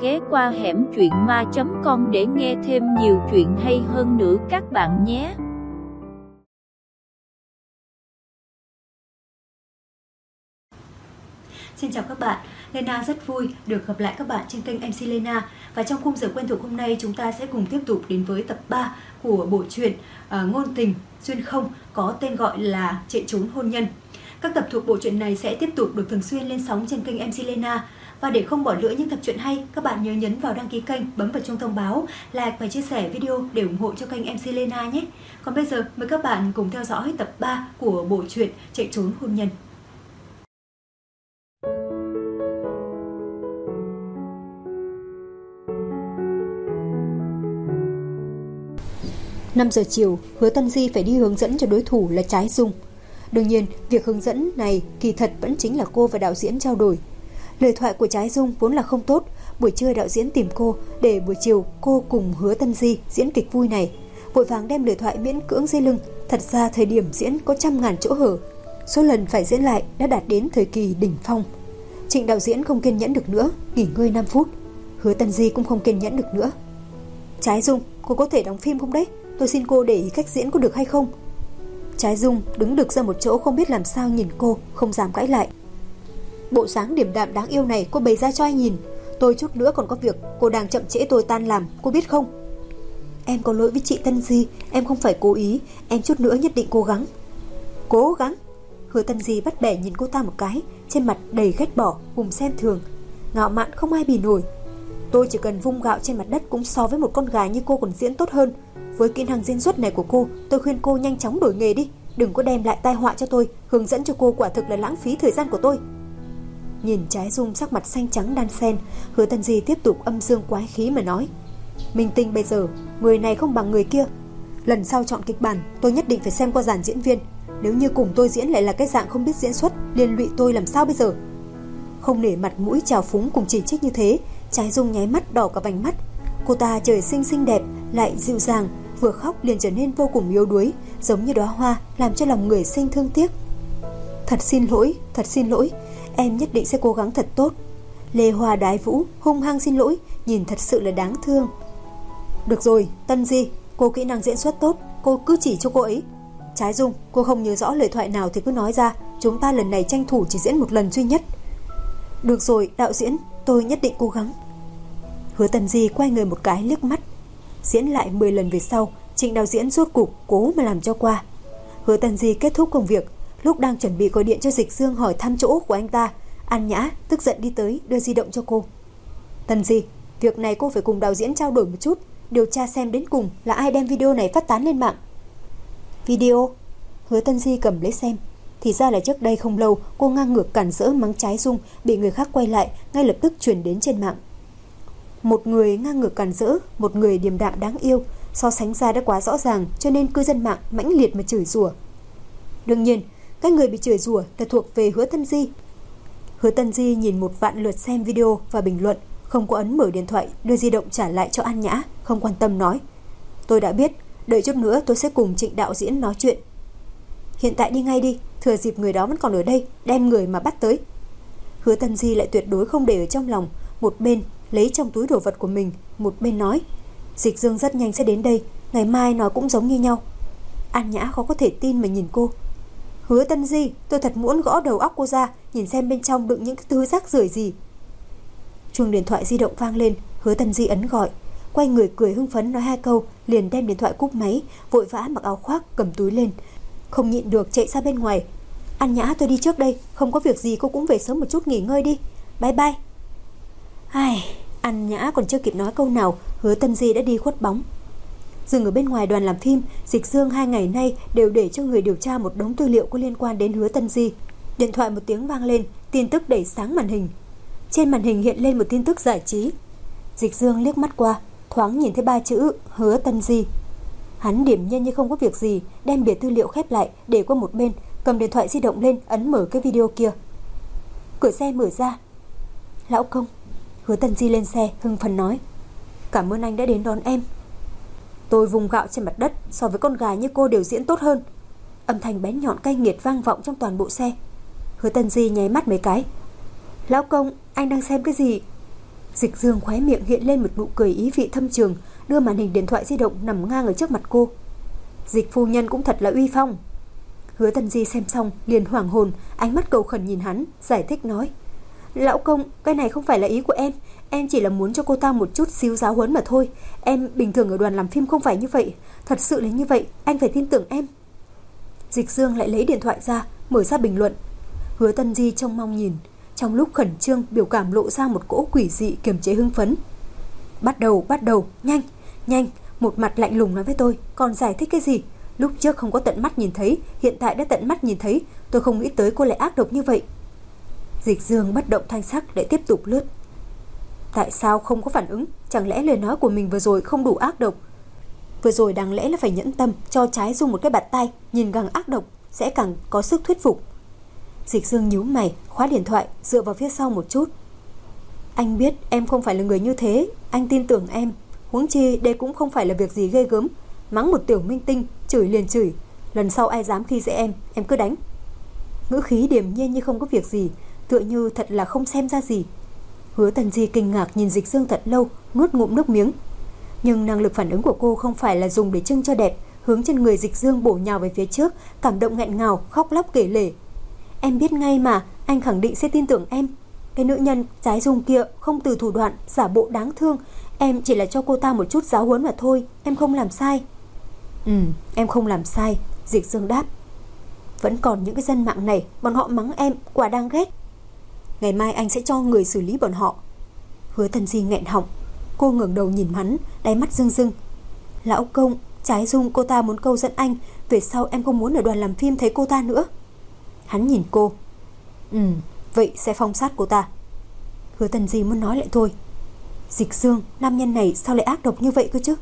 ghé qua hẻm truyện ma.com để nghe thêm nhiều chuyện hay hơn nữa các bạn nhé. Xin chào các bạn, Lena rất vui được gặp lại các bạn trên kênh MC Lena. Và trong khung giờ quen thuộc hôm nay, chúng ta sẽ cùng tiếp tục đến với tập 3 của bộ truyện Ngôn tình duyên không có tên gọi là Chạy trốn hôn nhân. Các tập thuộc bộ truyện này sẽ tiếp tục được thường xuyên lên sóng trên kênh MC Lena. Và để không bỏ lỡ những tập truyện hay, các bạn nhớ nhấn vào đăng ký kênh, bấm vào chuông thông báo, like và chia sẻ video để ủng hộ cho kênh MC Lena nhé. Còn bây giờ, mời các bạn cùng theo dõi tập 3 của bộ truyện Chạy trốn hôn nhân. Năm giờ chiều, Hứa Tân Di phải đi hướng dẫn cho đối thủ là Trái Dung. Đương nhiên, việc hướng dẫn này kỳ thật vẫn chính là cô và đạo diễn trao đổi. Lời thoại của Trái Dung vốn là không tốt. Buổi trưa đạo diễn tìm cô để buổi chiều cô cùng Hứa Tân Di diễn kịch vui này. Vội vàng đem lời thoại miễn cưỡng dây lưng. Thật ra thời điểm diễn có trăm ngàn chỗ hở. Số lần phải diễn lại đã đạt đến thời kỳ đỉnh phong. Trịnh đạo diễn không kiên nhẫn được nữa, nghỉ ngơi 5 phút. Hứa Tân Di cũng không kiên nhẫn được nữa. Trái Dung, cô có thể đóng phim không đấy? Tôi xin cô để ý cách diễn có được hay không? Trái Dung đứng đực ra một chỗ không biết làm sao nhìn cô, không dám cãi lại. Bộ dáng điềm đạm đáng yêu này cô bày ra cho ai nhìn? Tôi chút nữa còn có việc, cô đang chậm trễ tôi tan làm, cô biết không? Em có lỗi với chị Tân Di, em không phải cố ý, em chút nữa nhất định cố gắng. Cố gắng? Hứa Tân Di bắt bẻ nhìn cô ta một cái, trên mặt đầy ghét bỏ, cùng xem thường, ngạo mạn không ai bì nổi. Tôi chỉ cần vung gạo trên mặt đất cũng so với một con gà như cô còn diễn tốt hơn. Với kỹ năng diễn xuất này của cô, tôi khuyên cô nhanh chóng đổi nghề đi, đừng có đem lại tai họa cho tôi. Hướng dẫn cho cô quả thực là lãng phí thời gian của tôi. Nhìn Trái Dung sắc mặt xanh trắng đan xen, Hứa Tân Di tiếp tục âm dương quái khí mà nói: Minh tinh bây giờ, người này không bằng người kia. Lần sau chọn kịch bản, tôi nhất định phải xem qua dàn diễn viên. Nếu như cùng tôi diễn lại là cái dạng không biết diễn xuất, liên lụy tôi làm sao bây giờ? Không nể mặt mũi trào phúng cùng chỉ trích như thế, Trái Dung nháy mắt đỏ cả vành mắt. Cô ta trời sinh xinh đẹp, lại dịu dàng, vừa khóc liền trở nên vô cùng yếu đuối, giống như đóa hoa, làm cho lòng người sinh thương tiếc. Thật xin lỗi, em nhất định sẽ cố gắng thật tốt. Lê Hoa đái vũ, hung hăng xin lỗi, nhìn thật sự là đáng thương. Được rồi, Tân Di, cô kỹ năng diễn xuất tốt, cô cứ chỉ cho cô ấy. Trái Dung, cô không nhớ rõ lời thoại nào thì cứ nói ra, chúng ta lần này tranh thủ chỉ diễn một lần duy nhất. Được rồi, đạo diễn, tôi nhất định cố gắng. Hứa Tân Di quay người một cái liếc mắt. Diễn lại 10 lần về sau, Trịnh đạo diễn rốt cục cố mà làm cho qua. Hứa Tân Di kết thúc công việc, lúc đang chuẩn bị gọi điện cho Dịch Dương hỏi thăm chỗ của anh ta, An Nhã tức giận đi tới đưa di động cho cô. Tân Di, việc này cô phải cùng đạo diễn trao đổi một chút, điều tra xem đến cùng là ai đem video này phát tán lên mạng. Video? Hứa Tân Di cầm lấy xem. Thì ra là trước đây không lâu cô ngang ngược cản rỡ mắng Trái Dung bị người khác quay lại, ngay lập tức truyền đến trên mạng. Một người ngang ngược cản rỡ, một người điềm đạm đáng yêu, so sánh ra đã quá rõ ràng, cho nên cư dân mạng mãnh liệt mà chửi rủa. Đương nhiên, cái người bị chửi rủa là thuộc về Hứa Tân Di. Hứa Tân Di nhìn 1 vạn lượt xem video và bình luận, không có ấn mở điện thoại, đưa di động trả lại cho An Nhã, không quan tâm nói: Tôi đã biết, đợi chút nữa tôi sẽ cùng Trịnh đạo diễn nói chuyện. Hiện tại đi ngay đi, thừa dịp người đó vẫn còn ở đây, đem người mà bắt tới. Hứa Tân Di lại tuyệt đối không để ở trong lòng, một bên lấy trong túi đồ vật của mình, một bên nói: Dịch Dương rất nhanh sẽ đến đây, ngày mai nó cũng giống như nhau. An Nhã khó có thể tin mà nhìn cô. Hứa Tân Di, tôi thật muốn gõ đầu óc cô ra, nhìn xem bên trong đựng những thứ rác rưởi gì. Chuông điện thoại di động vang lên, Hứa Tân Di ấn gọi, quay người cười hưng phấn nói 2 câu, liền đem điện thoại cúp máy, vội vã mặc áo khoác cầm túi lên, không nhịn được chạy ra bên ngoài. An Nhã, tôi đi trước đây, không có việc gì cô cũng về sớm một chút nghỉ ngơi đi. Bye bye. An Nhã còn chưa kịp nói câu nào, Hứa Tân Di đã đi khuất bóng. Dừng ở bên ngoài đoàn làm phim, Dịch Dương 2 ngày nay đều để cho người điều tra một đống tư liệu có liên quan đến Hứa Tân Di. Điện thoại một tiếng vang lên, tin tức đẩy sáng màn hình. Trên màn hình hiện lên một tin tức giải trí. Dịch Dương liếc mắt qua, thoáng nhìn thấy 3 chữ Hứa Tân Di. Hắn điềm nhiên như không có việc gì, đem bìa tư liệu khép lại để qua một bên, cầm điện thoại di động lên ấn mở cái video kia. Cửa xe mở ra. Lão công. Hứa Tân Di lên xe hưng phấn nói: Cảm ơn anh đã đến đón em. Tôi vùng gạo trên mặt đất, so với con gà như cô đều diễn tốt hơn. Âm thanh bén nhọn cay nghiệt vang vọng trong toàn bộ xe. Hứa Tân Di nháy mắt mấy cái. Lão công, anh đang xem cái gì? Dịch Dương khóe miệng hiện lên một nụ cười ý vị thâm trường, đưa màn hình điện thoại di động nằm ngang ở trước mặt cô. Dịch phu nhân cũng thật là uy phong. Hứa Tần Di xem xong liền hoảng hồn, ánh mắt cầu khẩn nhìn hắn, giải thích nói: Lão công, cái này không phải là ý của em chỉ là muốn cho cô ta một chút xíu giáo huấn mà thôi. Em bình thường ở đoàn làm phim không phải như vậy, thật sự là như vậy, anh phải tin tưởng em. Dịch Dương lại lấy điện thoại ra, mở ra bình luận. Hứa Tần Di trông mong nhìn, trong lúc khẩn trương biểu cảm lộ ra một cỗ quỷ dị kiềm chế hưng phấn. Bắt đầu, nhanh, một mặt lạnh lùng nói với tôi, còn giải thích cái gì? Lúc trước không có tận mắt nhìn thấy, hiện tại đã tận mắt nhìn thấy, tôi không nghĩ tới cô lại ác độc như vậy. Dịch Dương bất động thanh sắc để tiếp tục lướt. Tại sao không có phản ứng? Chẳng lẽ lời nói của mình vừa rồi không đủ ác độc? Vừa rồi đáng lẽ là phải nhẫn tâm cho Trái Dung một cái bạt tay, nhìn càng ác độc sẽ càng có sức thuyết phục. Dịch Dương nhíu mày, khóa điện thoại, dựa vào phía sau một chút. Anh biết em không phải là người như thế, anh tin tưởng em. Huống chi đây cũng không phải là việc gì ghê gớm. Mắng một tiểu minh tinh, chửi liền chửi. Lần sau ai dám khi dễ em cứ đánh. Ngữ khí điềm nhiên như không có việc gì, tựa như thật là không xem ra gì. Hứa Tần Di kinh ngạc nhìn Dịch Dương thật lâu, nuốt ngụm nước miếng. Nhưng năng lực phản ứng của cô không phải là dùng để trưng cho đẹp, hướng trên người Dịch Dương bổ nhào về phía trước, cảm động nghẹn ngào, khóc lóc kể lể. Em biết ngay mà, anh khẳng định sẽ tin tưởng em. Cái nữ nhân Trái Dung kia không từ thủ đoạn, giả bộ đáng thương. Em chỉ là cho cô ta một chút giáo huấn mà thôi, em không làm sai. Em không làm sai, Dịch Dương đáp. Vẫn còn những cái dân mạng này, bọn họ mắng em, quả đáng ghét. Ngày mai anh sẽ cho người xử lý bọn họ. Hứa Tần Di nghẹn họng. Cô ngẩng đầu nhìn hắn, đáy mắt rưng rưng. Lão công, Trái Dung cô ta muốn câu dẫn anh, về sau em không muốn ở đoàn làm phim thấy cô ta nữa. Hắn nhìn cô. Vậy sẽ phong sát cô ta. Hứa Tần Di muốn nói lại thôi. Dịch Dương, nam nhân này sao lại ác độc như vậy cơ chứ?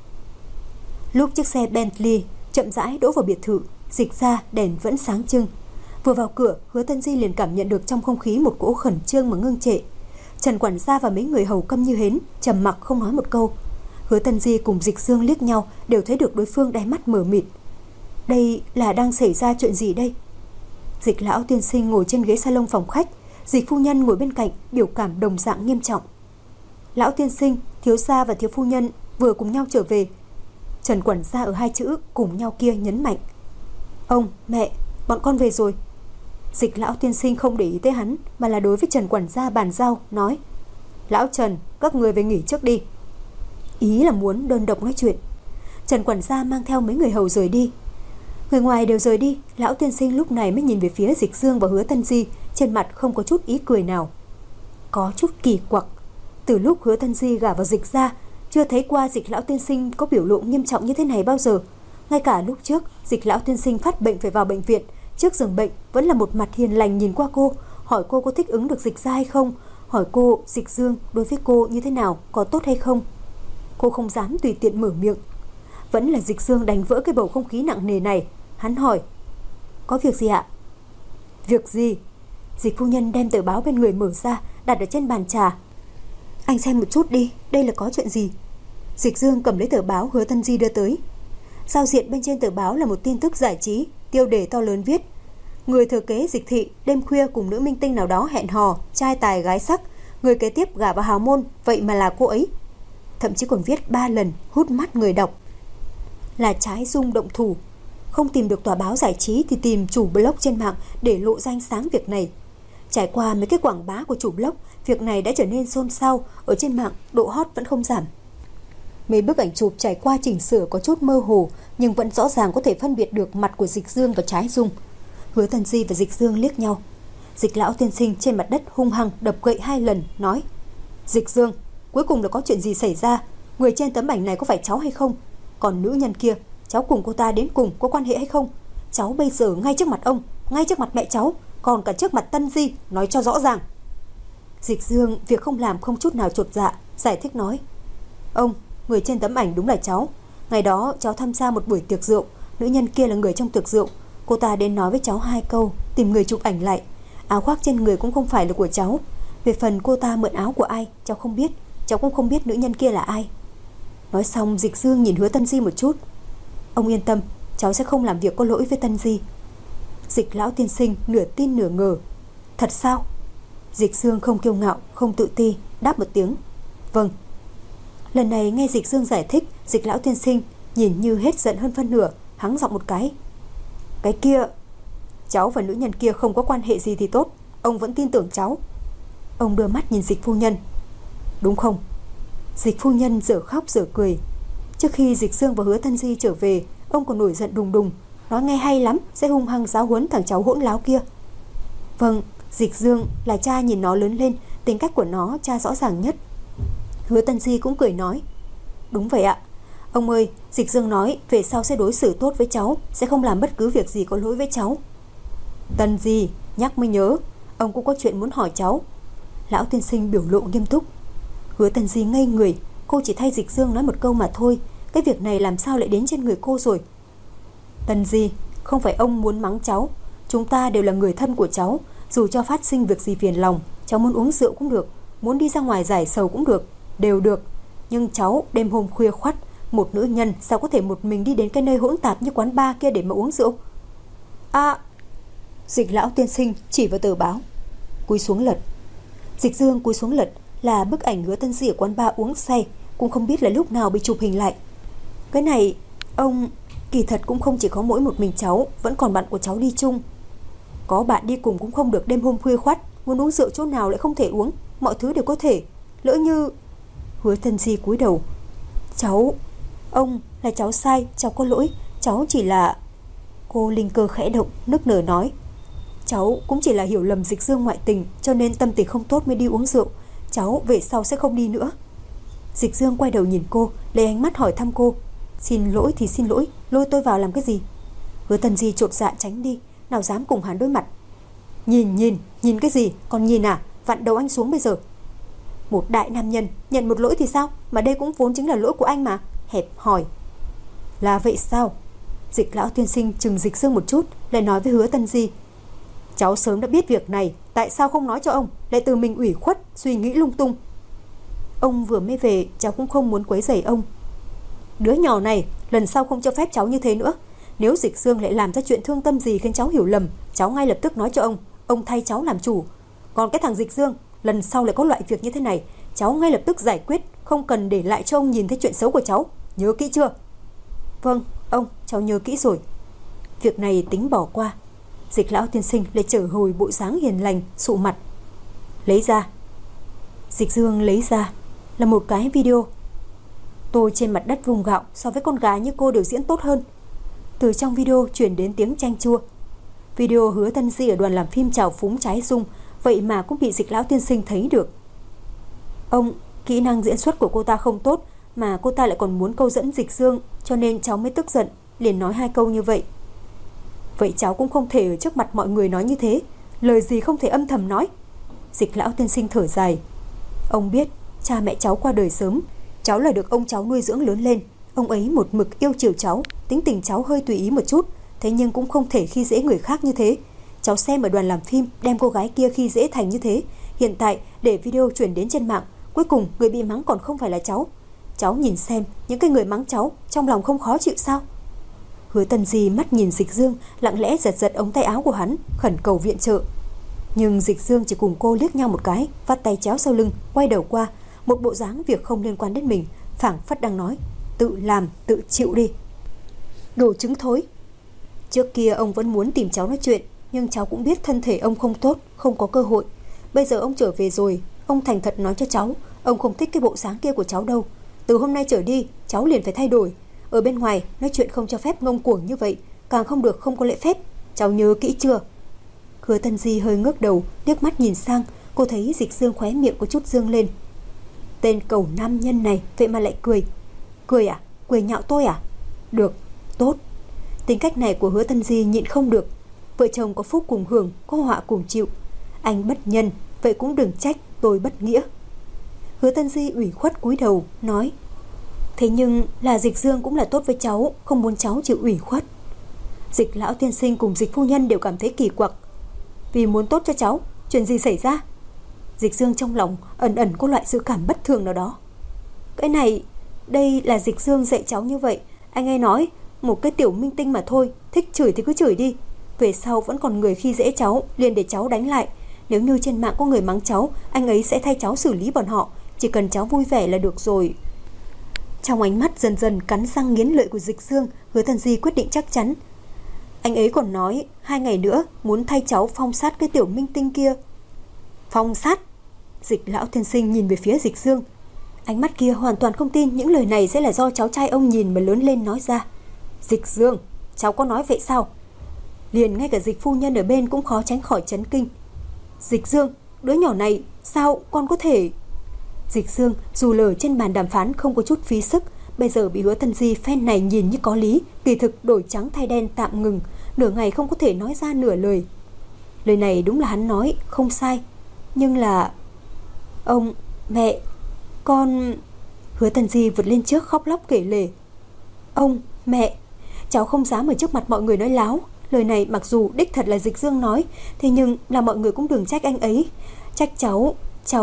Lúc chiếc xe Bentley chậm rãi đỗ vào biệt thự, Dịch ra đèn vẫn sáng trưng. Vừa vào cửa, Hứa Tần Di liền cảm nhận được trong không khí một cỗ khẩn trương mà ngưng trệ. Trần quản gia và mấy người hầu câm như hến, trầm mặc không nói một câu. Hứa Tần Di cùng Dịch Dương liếc nhau, đều thấy được đối phương đáy mắt mờ mịt. Đây là đang xảy ra chuyện gì đây? Dịch lão tiên sinh ngồi trên ghế salon phòng khách, Dịch phu nhân ngồi bên cạnh, biểu cảm đồng dạng nghiêm trọng. Lão tiên sinh, thiếu gia và thiếu phu nhân vừa cùng nhau trở về. Trần quản gia ở hai chữ cùng nhau kia nhấn mạnh. Ông, mẹ, bọn con về rồi. Dịch lão tiên sinh không để ý tới hắn, mà là đối với Trần quản gia bàn giao, nói: Lão Trần, các người về nghỉ trước đi. Ý là muốn đơn độc nói chuyện. Trần quản gia mang theo mấy người hầu rời đi. Người ngoài đều rời đi, lão tiên sinh lúc này mới nhìn về phía Dịch Dương và Hứa Tần Di, trên mặt không có chút ý cười nào. Có chút kỳ quặc. Từ lúc Hứa Tần Di gả vào Dịch ra, chưa thấy qua Dịch lão tiên sinh có biểu lộ nghiêm trọng như thế này bao giờ. Ngay cả lúc trước Dịch lão tiên sinh phát bệnh phải vào bệnh viện, trước giường bệnh vẫn là một mặt hiền lành nhìn qua cô, hỏi cô có thích ứng được Dịch ra hay không, hỏi cô Dịch Dương đối với cô như thế nào, có tốt hay không. Cô không dám tùy tiện mở miệng. Vẫn là Dịch Dương đánh vỡ cái bầu không khí nặng nề này. Hắn hỏi: Có việc gì ạ? Việc gì? Dịch phu nhân đem tờ báo bên người mở ra, đặt ở trên bàn trà. Anh xem một chút đi, đây là có chuyện gì? Dịch Dương cầm lấy tờ báo Hứa Tần Di đưa tới. Giao diện bên trên tờ báo là một tin tức giải trí, tiêu đề to lớn viết: Người thừa kế Dịch thị đêm khuya cùng nữ minh tinh nào đó hẹn hò, trai tài gái sắc, người kế tiếp gả vào hào môn, vậy mà là cô ấy. Thậm chí còn viết 3 lần, hút mắt người đọc. Là Trái Dung động thủ. Không tìm được tòa báo giải trí thì tìm chủ blog trên mạng để lộ ra ánh sáng việc này. Trải qua mấy cái quảng bá của chủ blog, việc này đã trở nên xôn xao, ở trên mạng độ hot vẫn không giảm. Mấy bức ảnh chụp trải qua chỉnh sửa có chút mơ hồ, nhưng vẫn rõ ràng có thể phân biệt được mặt của Dịch Dương và Trái Dung. Hứa Tần Di và Dịch Dương liếc nhau. Dịch lão tiên sinh trên mặt đất hung hăng đập gậy 2 lần, nói: Dịch Dương, cuối cùng là có chuyện gì xảy ra? Người trên tấm ảnh này có phải cháu hay không? Còn nữ nhân kia, cháu cùng cô ta đến cùng có quan hệ hay không? Cháu bây giờ ngay trước mặt ông, ngay trước mặt mẹ cháu, còn cả trước mặt Tân Di, nói cho rõ ràng. Dịch Dương việc không làm không chút nào chột dạ, giải thích nói: Ông, người trên tấm ảnh đúng là cháu. Ngày đó cháu tham gia một buổi tiệc rượu, nữ nhân kia là người trong tiệc rượu. Cô ta đến nói với cháu 2 câu, tìm người chụp ảnh lại. Áo khoác trên người cũng không phải là của cháu. Về phần cô ta mượn áo của ai, cháu không biết. Cháu cũng không biết nữ nhân kia là ai. Nói xong, Dịch Dương nhìn Hứa Tần Di một chút. Ông yên tâm, cháu sẽ không làm việc có lỗi với Tần Di. Dịch lão tiên sinh nửa tin nửa ngờ. Thật sao? Dịch Dương không kiêu ngạo, không tự ti, đáp một tiếng. Vâng. Lần này nghe Dịch Dương giải thích, Dịch lão tiên sinh nhìn như hết giận hơn phân nửa, hắng giọng một cái. Cái kia, cháu và nữ nhân kia không có quan hệ gì thì tốt, ông vẫn tin tưởng cháu. Ông đưa mắt nhìn Dịch phu nhân. Đúng không? Dịch phu nhân dở khóc dở cười. Trước khi Dịch Dương và Hứa Tân Di trở về, ông còn nổi giận đùng đùng, nói nghe hay lắm, sẽ hung hăng giáo huấn thằng cháu hỗn láo kia. Vâng, Dịch Dương là cha nhìn nó lớn lên, tính cách của nó cha rõ ràng nhất. Hứa Tân Di cũng cười nói. Đúng vậy ạ. Ông ơi, Dịch Dương nói về sau sẽ đối xử tốt với cháu, sẽ không làm bất cứ việc gì có lỗi với cháu. Tân Di, nhắc mới nhớ, ông cũng có chuyện muốn hỏi cháu. Lão tiên sinh biểu lộ nghiêm túc. Hứa Tân Di ngây người, cô chỉ thay Dịch Dương nói một câu mà thôi, cái việc này làm sao lại đến trên người cô rồi. Tân Di, không phải ông muốn mắng cháu, chúng ta đều là người thân của cháu, dù cho phát sinh việc gì phiền lòng, cháu muốn uống rượu cũng được, muốn đi ra ngoài giải sầu cũng được, đều được. Nhưng cháu đêm hôm khuya khoắt, một nữ nhân sao có thể một mình đi đến cái nơi hỗn tạp như quán bar kia để mà uống rượu? À, Dịch lão tiên sinh chỉ vào tờ báo, cúi xuống lật. Dịch Dương cúi xuống lật là bức ảnh Hứa Tân Di ở quán bar uống say, cũng không biết là lúc nào bị chụp hình lại. Cái này, ông, kỳ thật cũng không chỉ có mỗi một mình cháu, vẫn còn bạn của cháu đi chung. Có bạn đi cùng cũng không được đêm hôm khuya khoắt, muốn uống rượu chỗ nào lại không thể uống, mọi thứ đều có thể. Lỡ như... Hứa Tân Di cúi đầu. Cháu, ông, là cháu sai, cháu có lỗi, cháu chỉ là... Cô linh cơ khẽ động, nức nở nói. Cháu cũng chỉ là hiểu lầm Dịch Dương ngoại tình, cho nên tâm tình không tốt mới đi uống rượu. Cháu về sau sẽ không đi nữa. Dịch Dương quay đầu nhìn cô, lấy ánh mắt hỏi thăm cô. Xin lỗi thì xin lỗi, lôi tôi vào làm cái gì? Hứa Tân Di chột dạ tránh đi, nào dám cùng hắn đối mặt. Nhìn cái gì, còn nhìn à? Vặn đầu anh xuống bây giờ. Một đại nam nhân nhận một lỗi thì sao? Mà đây cũng vốn chính là lỗi của anh mà. Hẹp hỏi. Là vậy sao? Dịch lão tiên sinh chừng Dịch Dương một chút, lại nói với Hứa Tân Di. Cháu sớm đã biết việc này, tại sao không nói cho ông, lại tự mình ủy khuất, suy nghĩ lung tung. Ông vừa mới về, cháu cũng không muốn quấy rầy ông. Đứa nhỏ này, lần sau không cho phép cháu như thế nữa. Nếu Dịch Dương lại làm ra chuyện thương tâm gì khiến cháu hiểu lầm, cháu ngay lập tức nói cho ông thay cháu làm chủ. Còn cái thằng Dịch Dương, lần sau lại có loại việc như thế này, cháu ngay lập tức giải quyết, không cần để lại cho ông nhìn thấy chuyện xấu của cháu. Nhớ kỹ chưa? Vâng, ông, cháu nhớ kỹ rồi. Việc này tính bỏ qua. Dịch lão tiên sinh lại trở hồi bộ dáng hiền lành, sụ mặt. Lấy ra. Dịch Dương lấy ra là một cái video. Tôi trên mặt đất vùng gạo, so với con gái như cô đều diễn tốt hơn. Từ trong video chuyển đến tiếng chanh chua. Video Hứa Tân Di ở đoàn làm phim trào phúng Trái Dung, vậy mà cũng bị Dịch lão tiên sinh thấy được. Ông, kỹ năng diễn xuất của cô ta không tốt, mà cô ta lại còn muốn câu dẫn Dịch Dương, cho nên cháu mới tức giận, liền nói 2 câu như vậy. Vậy cháu cũng không thể ở trước mặt mọi người nói như thế, lời gì không thể âm thầm nói. Dịch lão tiên sinh thở dài. Ông biết cha mẹ cháu qua đời sớm, cháu là được ông cháu nuôi dưỡng lớn lên. Ông ấy một mực yêu chiều cháu, tính tình cháu hơi tùy ý một chút, thế nhưng cũng không thể khi dễ người khác như thế. Cháu xem ở đoàn làm phim đem cô gái kia khi dễ thành như thế, hiện tại để video chuyển đến trên mạng, cuối cùng người bị mắng còn không phải là cháu. Cháu nhìn xem, những cái người mắng cháu trong lòng không khó chịu sao? Hứa Tân Di mắt nhìn Dịch Dương, lặng lẽ giật ống tay áo của hắn, khẩn cầu viện trợ. Nhưng Dịch Dương chỉ cùng cô liếc nhau một cái, vắt tay chéo sau lưng, quay đầu qua, một bộ dáng việc không liên quan đến mình, phảng phất đang nói, tự làm, tự chịu đi. Đồ trứng thối. Trước kia ông vẫn muốn tìm cháu nói chuyện, nhưng cháu cũng biết thân thể ông không tốt, không có cơ hội. Bây giờ ông trở về rồi, ông thành thật nói cho cháu, ông không thích cái bộ dáng kia của cháu đâu. Từ hôm nay trở đi, cháu liền phải thay đổi. Ở bên ngoài, nói chuyện không cho phép ngông cuồng như vậy, càng không được không có lễ phép. Cháu nhớ kỹ chưa? Hứa Tân Di hơi ngước đầu, liếc mắt nhìn sang, cô thấy Dịch Dương khóe miệng có chút dương lên. Tên cẩu nam nhân này vậy mà lại cười. Cười à? Cười nhạo tôi à? Được, tốt. Tính cách này của Hứa Tân Di nhịn không được. Vợ chồng có phúc cùng hưởng, có họa cùng chịu. Anh bất nhân, vậy cũng đừng trách tôi bất nghĩa. Hứa Tân Di ủy khuất cúi đầu, nói. Thế nhưng là Dịch Dương cũng là tốt với cháu, không muốn cháu chịu ủy khuất. Dịch lão tiên sinh cùng Dịch phu nhân đều cảm thấy kỳ quặc. Vì muốn tốt cho cháu, chuyện gì xảy ra? Dịch Dương trong lòng ẩn ẩn có loại dự cảm bất thường nào đó. Cái này, đây là Dịch Dương dạy cháu như vậy. Anh ấy nói, một cái tiểu minh tinh mà thôi, thích chửi thì cứ chửi đi. Về sau vẫn còn người khi dễ cháu, liền để cháu đánh lại. Nếu như trên mạng có người mắng cháu, anh ấy sẽ thay cháu xử lý bọn họ. Chỉ cần cháu vui vẻ là được rồi. Trong ánh mắt dần dần cắn răng nghiến lợi của Dịch Dương, Hứa Thần Di quyết định chắc chắn. Anh ấy còn nói 2 ngày nữa muốn thay cháu phong sát cái tiểu minh tinh kia. Phong sát? Dịch lão tiên sinh nhìn về phía Dịch Dương. Ánh mắt kia hoàn toàn không tin những lời này sẽ là do cháu trai ông nhìn mà lớn lên nói ra. Dịch Dương, cháu có nói vậy sao? Liền ngay cả Dịch phu nhân ở bên cũng khó tránh khỏi chấn kinh. Dịch Dương, đứa nhỏ này, sao con có thể... Dịch Dương dù lờ trên bàn đàm phán không có chút phí sức, bây giờ bị Hứa Thần Di phen này nhìn như có lý, kỳ thực đổi trắng thay đen tạm ngừng, nửa ngày không có thể nói ra nửa lời. Lời này đúng là hắn nói, không sai. Nhưng là... Ông, mẹ, con... Hứa Thần Di vượt lên trước khóc lóc kể lể. Ông, mẹ, cháu không dám ở trước mặt mọi người nói láo. Lời này mặc dù đích thật là Dịch Dương nói, thế nhưng là mọi người cũng đừng trách anh ấy. Trách cháu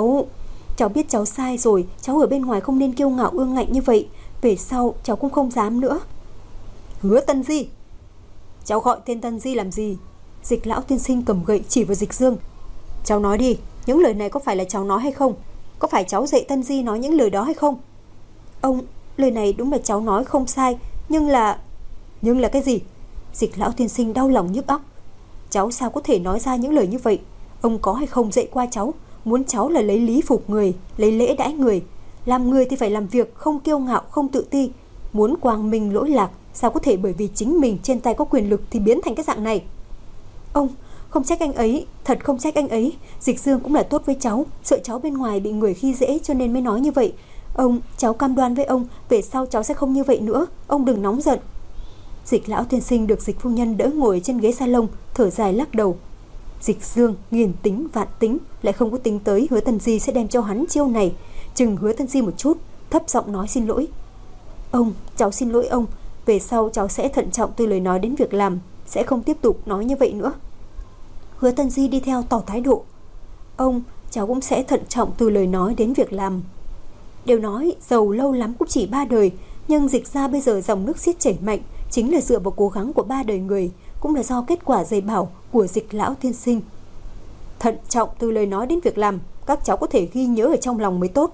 biết cháu sai rồi. Cháu ở bên ngoài không nên kiêu ngạo ương ngạnh như vậy. Về sau cháu cũng không dám nữa. Hứa Tân Di, cháu gọi tên Tân Di làm gì? Dịch lão tiên sinh cầm gậy chỉ vào Dịch Dương. Cháu nói đi, những lời này có phải là cháu nói hay không? Có phải cháu dạy Tân Di nói những lời đó hay không? Ông, lời này đúng là cháu nói không sai. Nhưng là cái gì? Dịch lão tiên sinh đau lòng nhức óc. Cháu sao có thể nói ra những lời như vậy? Ông có hay không dạy qua cháu? Muốn cháu là lấy lý phục người, lấy lễ đãi người. Làm người thì phải làm việc không kiêu ngạo, không tự ti. Muốn quang minh lỗi lạc, sao có thể bởi vì chính mình trên tay có quyền lực thì biến thành cái dạng này? Ông, không trách anh ấy, thật không trách anh ấy. Dịch Dương cũng là tốt với cháu, sợ cháu bên ngoài bị người khi dễ cho nên mới nói như vậy. Ông, cháu cam đoan với ông, về sau cháu sẽ không như vậy nữa. Ông đừng nóng giận. Dịch lão tiên sinh được Dịch phu nhân đỡ ngồi trên ghế salon, thở dài lắc đầu. Dịch Dương nghiền tính vạn tính, lại không có tính tới Hứa Tân Di sẽ đem cho hắn chiêu này. Chừng Hứa Tân Di một chút, thấp giọng nói xin lỗi. Ông, cháu xin lỗi ông. Về sau cháu sẽ thận trọng từ lời nói đến việc làm, sẽ không tiếp tục nói như vậy nữa. Hứa Tân Di đi theo tỏ thái độ. Ông, cháu cũng sẽ thận trọng từ lời nói đến việc làm. Đều nói giàu lâu lắm cũng chỉ 3 đời, nhưng Dịch ra bây giờ dòng nước xiết chảy mạnh, chính là dựa vào cố gắng của 3 đời người, cũng là do kết quả dạy bảo của Dịch lão tiên sinh. Thận trọng từ lời nói đến việc làm, các cháu có thể ghi nhớ ở trong lòng mới tốt.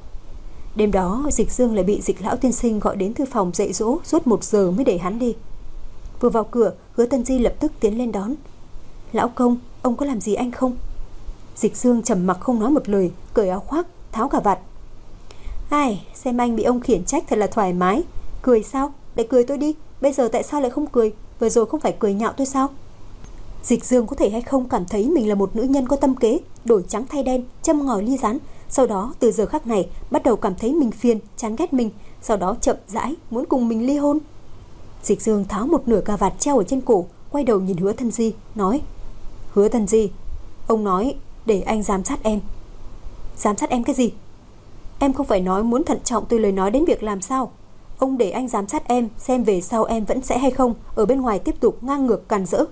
Đêm đó Dịch Dương lại bị Dịch lão tiên sinh gọi đến thư phòng dạy dỗ suốt 1 giờ mới để hắn đi. Vừa vào cửa, Hứa Tân Di lập tức tiến lên đón. Lão công, ông có làm gì anh không? Dịch Dương trầm mặc không nói một lời, cởi áo khoác, tháo cà vạt. Ai, xem anh bị ông khiển trách thật là thoải mái. Cười sao? Để cười tôi đi. Bây giờ tại sao lại không cười? Vừa rồi không phải cười nhạo tôi sao? Dịch Dương có thể hay không cảm thấy mình là một nữ nhân có tâm kế, đổi trắng thay đen, châm ngòi ly rán. Sau đó từ giờ khắc này bắt đầu cảm thấy mình phiền, chán ghét mình. Sau đó chậm rãi muốn cùng mình ly hôn. Dịch Dương tháo một nửa cà vạt treo ở trên cổ, quay đầu nhìn Hứa Tân Di, nói. Hứa Tân Di, ông nói để anh giám sát em. Giám sát em cái gì? Em không phải nói muốn thận trọng từ lời nói đến việc làm sao? Ông để anh giám sát em, xem về sau em vẫn sẽ hay không ở bên ngoài tiếp tục ngang ngược càn rỡ.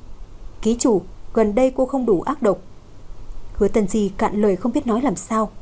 Ký chủ, gần đây cô không đủ ác độc. Hứa Tân Di cạn lời không biết nói làm sao.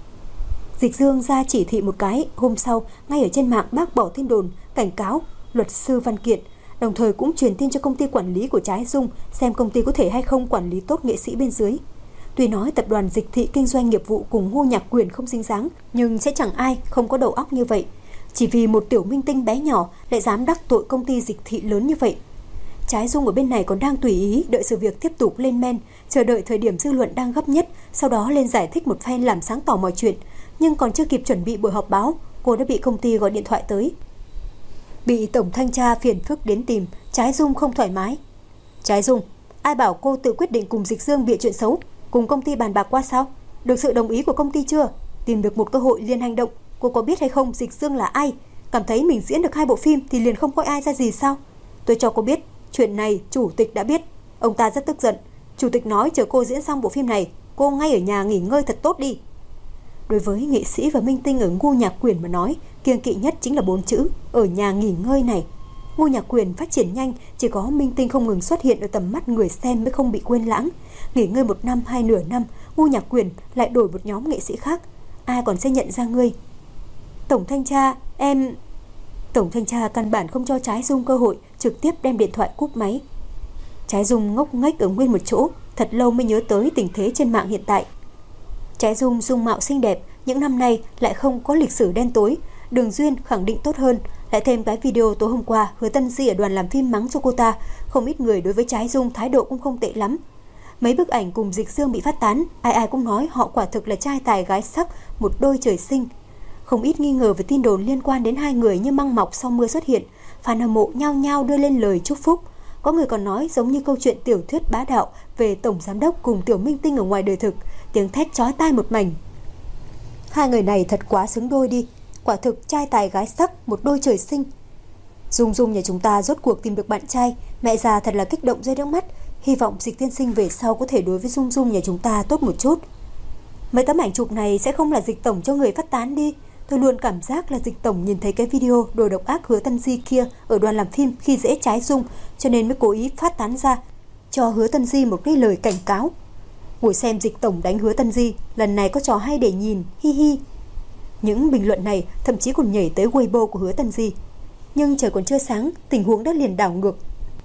Dịch Dương ra chỉ thị một cái, hôm sau ngay ở trên mạng bác bỏ tin đồn, cảnh cáo luật sư văn kiện, đồng thời cũng truyền tin cho công ty quản lý của Trái Dung xem công ty có thể hay không quản lý tốt nghệ sĩ bên dưới. Tuy nói tập đoàn Dịch thị kinh doanh nghiệp vụ cùng Ngô Nhạc Quyền không dính dáng, nhưng sẽ chẳng ai không có đầu óc như vậy. Chỉ vì một tiểu minh tinh bé nhỏ lại dám đắc tội công ty Dịch thị lớn như vậy. Trái Dung ở bên này còn đang tùy ý đợi sự việc tiếp tục lên men, chờ đợi thời điểm dư luận đang gấp nhất, sau đó lên giải thích một phen làm sáng tỏ mọi chuyện. Nhưng còn chưa kịp chuẩn bị buổi họp báo, cô đã bị công ty gọi điện thoại tới. Bị tổng thanh tra phiền phức đến tìm, Trái Dung không thoải mái. Trái Dung, ai bảo cô tự quyết định cùng Dịch Dương bịa chuyện xấu? Cùng công ty bàn bạc qua sao? Được sự đồng ý của công ty chưa? Tìm được một cơ hội liền hành động. Cô có biết hay không Dịch Dương là ai? Cảm thấy mình diễn được 2 bộ phim thì liền không coi ai ra gì sao? Tôi cho cô biết, chuyện này chủ tịch đã biết. Ông ta rất tức giận. Chủ tịch nói chờ cô diễn xong bộ phim này, cô ngay ở nhà nghỉ ngơi thật tốt đi. Đối với nghệ sĩ và minh tinh ở Ngô Nhạc Quyền mà nói, kiêng kỵ nhất chính là 4 chữ ở nhà nghỉ ngơi này. Ngô Nhạc Quyền phát triển nhanh, chỉ có minh tinh không ngừng xuất hiện ở tầm mắt người xem mới không bị quên lãng. Nghỉ ngơi 1 năm hay nửa năm, Ngô Nhạc Quyền lại đổi một nhóm nghệ sĩ khác, ai còn sẽ nhận ra ngươi? Tổng thanh tra, em... Tổng thanh tra căn bản không cho Trái Dung cơ hội, trực tiếp đem điện thoại cúp máy. Trái Dung ngốc nghếch ở nguyên một chỗ, thật lâu mới nhớ tới tình thế trên mạng hiện tại. Trái Dung dung mạo xinh đẹp, những năm nay lại không có lịch sử đen tối, đường duyên khẳng định tốt hơn, lại thêm cái video tối hôm qua Hứa Tân Di ở đoàn làm phim mắng cho cô ta, không ít người đối với Trái Dung thái độ cũng không tệ lắm. Mấy bức ảnh cùng Dịch Dương bị phát tán, ai ai cũng nói họ quả thực là trai tài gái sắc, một đôi trời sinh. Không ít nghi ngờ về tin đồn liên quan đến hai người như măng mọc sau mưa xuất hiện, fan hâm mộ nhao nhao đưa lên lời chúc phúc. Có người còn nói giống như câu chuyện tiểu thuyết bá đạo về tổng giám đốc cùng tiểu minh tinh ở ngoài đời thực, tiếng thét chói tai một mảnh. Hai người này thật quá xứng đôi đi, quả thực trai tài gái sắc, một đôi trời sinh. Dung Dung nhà chúng ta rốt cuộc tìm được bạn trai, mẹ già thật là kích động rơi nước mắt, hy vọng Dịch tiên sinh về sau có thể đối với Dung Dung nhà chúng ta tốt một chút. Mấy tấm ảnh chụp này sẽ không là Dịch tổng cho người phát tán đi. Tôi luôn cảm giác là Dịch tổng nhìn thấy cái video đồ độc ác Hứa Tân Di kia ở đoàn làm phim khi dễ Trái Dung, cho nên mới cố ý phát tán ra, cho Hứa Tân Di một cái lời cảnh cáo. Ngồi xem Dịch tổng đánh Hứa Tân Di, lần này có trò hay để nhìn, hi hi. Những bình luận này thậm chí còn nhảy tới Weibo của Hứa Tân Di. Nhưng trời còn chưa sáng, tình huống đã liền đảo ngược.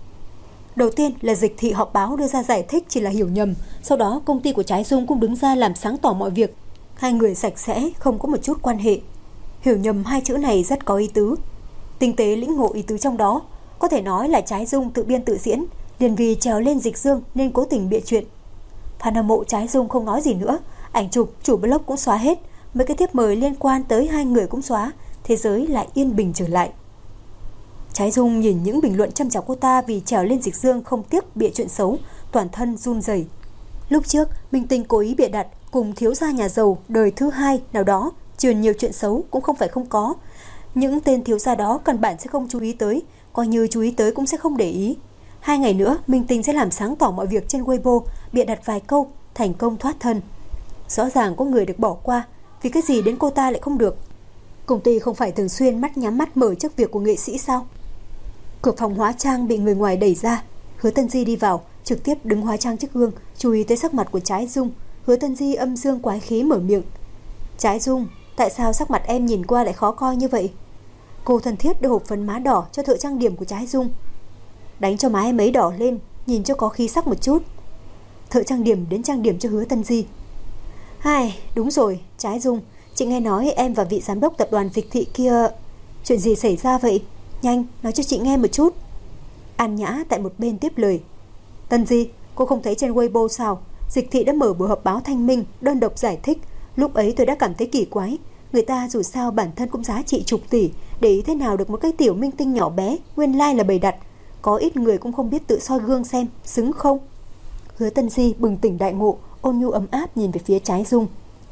Đầu tiên là Dịch thị họp báo đưa ra giải thích chỉ là hiểu nhầm, sau đó công ty của Trái Dung cũng đứng ra làm sáng tỏ mọi việc. Hai người sạch sẽ, không có một chút quan hệ. Hiểu nhầm hai chữ này rất có ý tứ. Tinh tế lĩnh ngộ ý tứ trong đó, có thể nói là Trái Dung tự biên tự diễn, liền vì trèo lên Dịch Dương nên cố tình bịa chuyện. Fan hâm mộ Trái Dung không nói gì nữa, ảnh chụp chủ blog cũng xóa hết, mấy cái thiếp mời liên quan tới hai người cũng xóa, thế giới lại yên bình trở lại. Trái Dung nhìn những bình luận châm chọc cô ta vì trèo lên Dịch Dương không tiếc bịa chuyện xấu, toàn thân run rẩy. Lúc trước, minh tinh cố ý bịa đặt cùng thiếu gia nhà giàu đời thứ hai nào đó truyền nhiều chuyện xấu cũng không phải không có. Những tên thiếu gia đó căn bản sẽ không chú ý tới, coi như chú ý tới cũng sẽ không để ý. 2 ngày nữa, minh tinh sẽ làm sáng tỏ mọi việc trên Weibo, bịa đặt vài câu, thành công thoát thân. Rõ ràng có người được bỏ qua, vì cái gì đến cô ta lại không được? Công ty không phải thường xuyên mắt nhắm mắt mở trước việc của nghệ sĩ sao? Cửa phòng hóa trang bị người ngoài đẩy ra, Hứa Tân Di đi vào, trực tiếp đứng hóa trang trước gương, chú ý tới sắc mặt của Trái Dung. Hứa Tân Di âm dương quái khí mở miệng. Trái Dung, tại sao sắc mặt em nhìn qua lại khó coi như vậy? Cô thân thiết đưa hộp phấn má đỏ cho thợ trang điểm của Trái Dung. Đánh cho má em ấy đỏ lên, nhìn cho có khí sắc một chút. Thợ trang điểm đến trang điểm cho Hứa Tân Di. Hai, đúng rồi, Trái Dung, chị nghe nói em và vị giám đốc tập đoàn Dịch thị kia. Chuyện gì xảy ra vậy? Nhanh, nói cho chị nghe một chút. An Nhã tại một bên tiếp lời. Tân Di, cô không thấy trên Weibo sao? Dịch thị đã mở buổi họp báo thanh minh, đơn độc giải thích. Lúc ấy tôi đã cảm thấy kỳ quái. Người ta dù sao bản thân cũng giá trị chục tỷ, để ý thế nào được một cái tiểu minh tinh nhỏ bé, nguyên lai là bày đặt. Có ít người cũng không biết tự soi gương xem, xứng không? Hứa Tân Di bừng tỉnh đại ngộ, ôn nhu ấm áp nhìn về phía Trái Dung.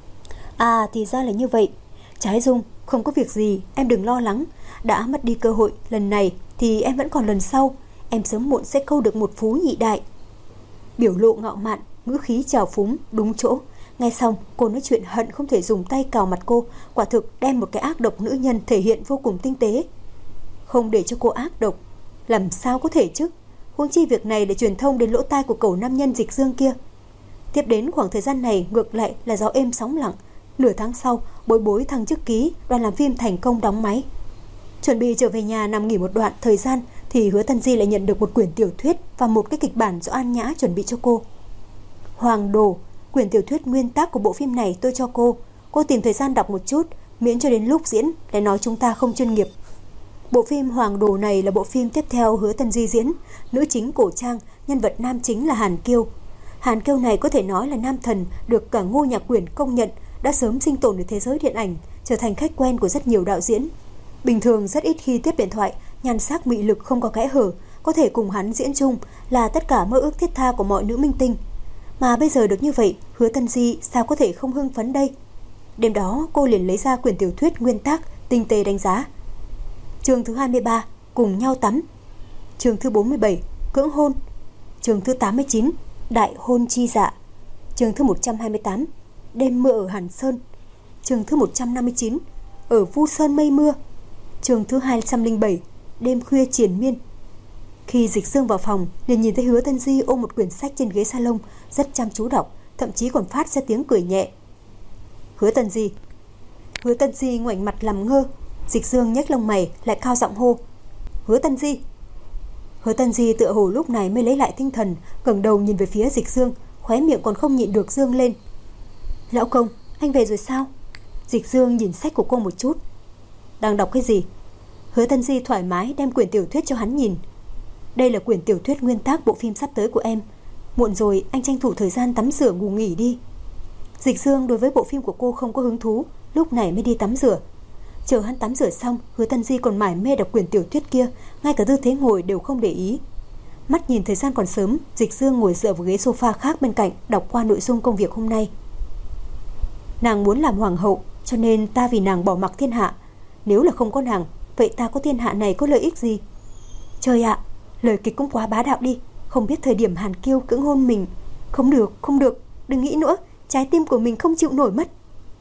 À, thì ra là như vậy. Trái Dung, không có việc gì, em đừng lo lắng. Đã mất đi cơ hội lần này thì em vẫn còn lần sau. Em sớm muộn sẽ câu được một phú nhị đại. Biểu lộ ngạo mạn, ngữ khí trào phúng, đúng chỗ. Nghe xong, cô nói chuyện hận không thể dùng tay cào mặt cô. Quả thực đem một cái ác độc nữ nhân thể hiện vô cùng tinh tế. Không để cho cô ác độc, làm sao có thể chứ? Huống chi việc này để truyền thông đến lỗ tai của cẩu nam nhân Dịch Dương kia. Tiếp đến khoảng thời gian này ngược lại là gió êm sóng lặng. Nửa tháng sau, Bối Bối thăng chức ký, đoàn làm phim thành công đóng máy. Chuẩn bị trở về nhà nằm nghỉ một đoạn thời gian thì Hứa Tân Di lại nhận được một quyển tiểu thuyết và một cái kịch bản do An Nhã chuẩn bị cho cô. Hoàng Đồ, quyển tiểu thuyết nguyên tác của bộ phim này tôi cho cô. Cô tìm thời gian đọc một chút, miễn cho đến lúc diễn lại nói chúng ta không chuyên nghiệp. Bộ phim Hoàng Đồ này là bộ phim tiếp theo Hứa Tân Di diễn. Nữ chính cổ trang, nhân vật nam chính là Hàn Kiêu. Hàn Kiêu này có thể nói là nam thần được cả Ngô Nhạc Quyển công nhận, đã sớm sinh tồn ở thế giới điện ảnh, trở thành khách quen của rất nhiều đạo diễn. Bình thường rất ít khi tiếp điện thoại, nhan sắc mị lực không có kẽ hở, có thể cùng hắn diễn chung là tất cả mơ ước thiết tha của mọi nữ minh tinh. Mà bây giờ được như vậy, Hứa Tân Di sao có thể không hưng phấn đây? Đêm đó cô liền lấy ra quyển tiểu thuyết nguyên tác, tinh tế đánh giá. Chương thứ 23, cùng nhau tắm. Chương thứ 47, cưỡng hôn. Chương thứ 89, đại hôn chi dạ. Chương thứ 128, đêm mưa ở Hàn Sơn. Chương thứ 159, ở Vu Sơn mây mưa. Chương thứ 207, đêm khuya triền miên. Khi Dịch Dương vào phòng, liền nhìn thấy Hứa Tân Di ôm một quyển sách trên ghế salon, rất chăm chú đọc, thậm chí còn phát ra tiếng cười nhẹ. Hứa Tân Di. Hứa Tân Di ngoảnh mặt làm ngơ. Dịch Dương nhếch lông mày, lại cao giọng hô. Hứa Tân Di. Hứa Tân Di tựa hồ lúc này mới lấy lại tinh thần, ngẩng đầu nhìn về phía Dịch Dương, khóe miệng còn không nhịn được dương lên. Lão công, anh về rồi sao? Dịch Dương nhìn sách của cô một chút. Đang đọc cái gì? Hứa Tân Di thoải mái đem quyển tiểu thuyết cho hắn nhìn. Đây là quyển tiểu thuyết nguyên tác bộ phim sắp tới của em. Muộn rồi, anh tranh thủ thời gian tắm rửa ngủ nghỉ đi. Dịch Dương đối với bộ phim của cô không có hứng thú, lúc này mới đi tắm rửa. Chờ hắn tắm rửa xong, Hứa Tân Di còn mải mê đọc quyển tiểu thuyết kia, ngay cả tư thế ngồi đều không để ý. Mắt nhìn thời gian còn sớm, Dịch Dương ngồi dựa vào ghế sofa khác bên cạnh, đọc qua nội dung công việc hôm nay. Nàng muốn làm hoàng hậu, cho nên ta vì nàng bỏ mặc thiên hạ. Nếu là không có nàng, vậy ta có thiên hạ này có lợi ích gì? Trời ạ, lời kịch cũng quá bá đạo đi. Không biết thời điểm Hàn Kiêu cưỡng hôn mình. Không được, đừng nghĩ nữa, trái tim của mình không chịu nổi mất.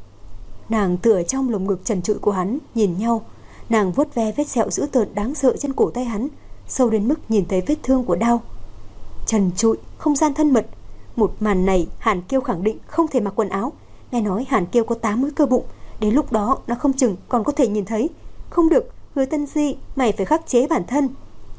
Nàng tựa trong lồng ngực trần trụi của hắn, nhìn nhau. Nàng vuốt ve vết sẹo dữ tợn đáng sợ trên cổ tay hắn, sâu đến mức nhìn thấy vết thương của đao. Trần trụi, không gian thân mật. Một màn này Hàn Kiêu khẳng định không thể mặc quần áo. Nghe nói Hàn Kiêu có 8 múi cơ bụng, đến lúc đó nó không chừng còn có thể nhìn thấy. Không được, Hứa Tân Di, mày phải khắc chế bản thân.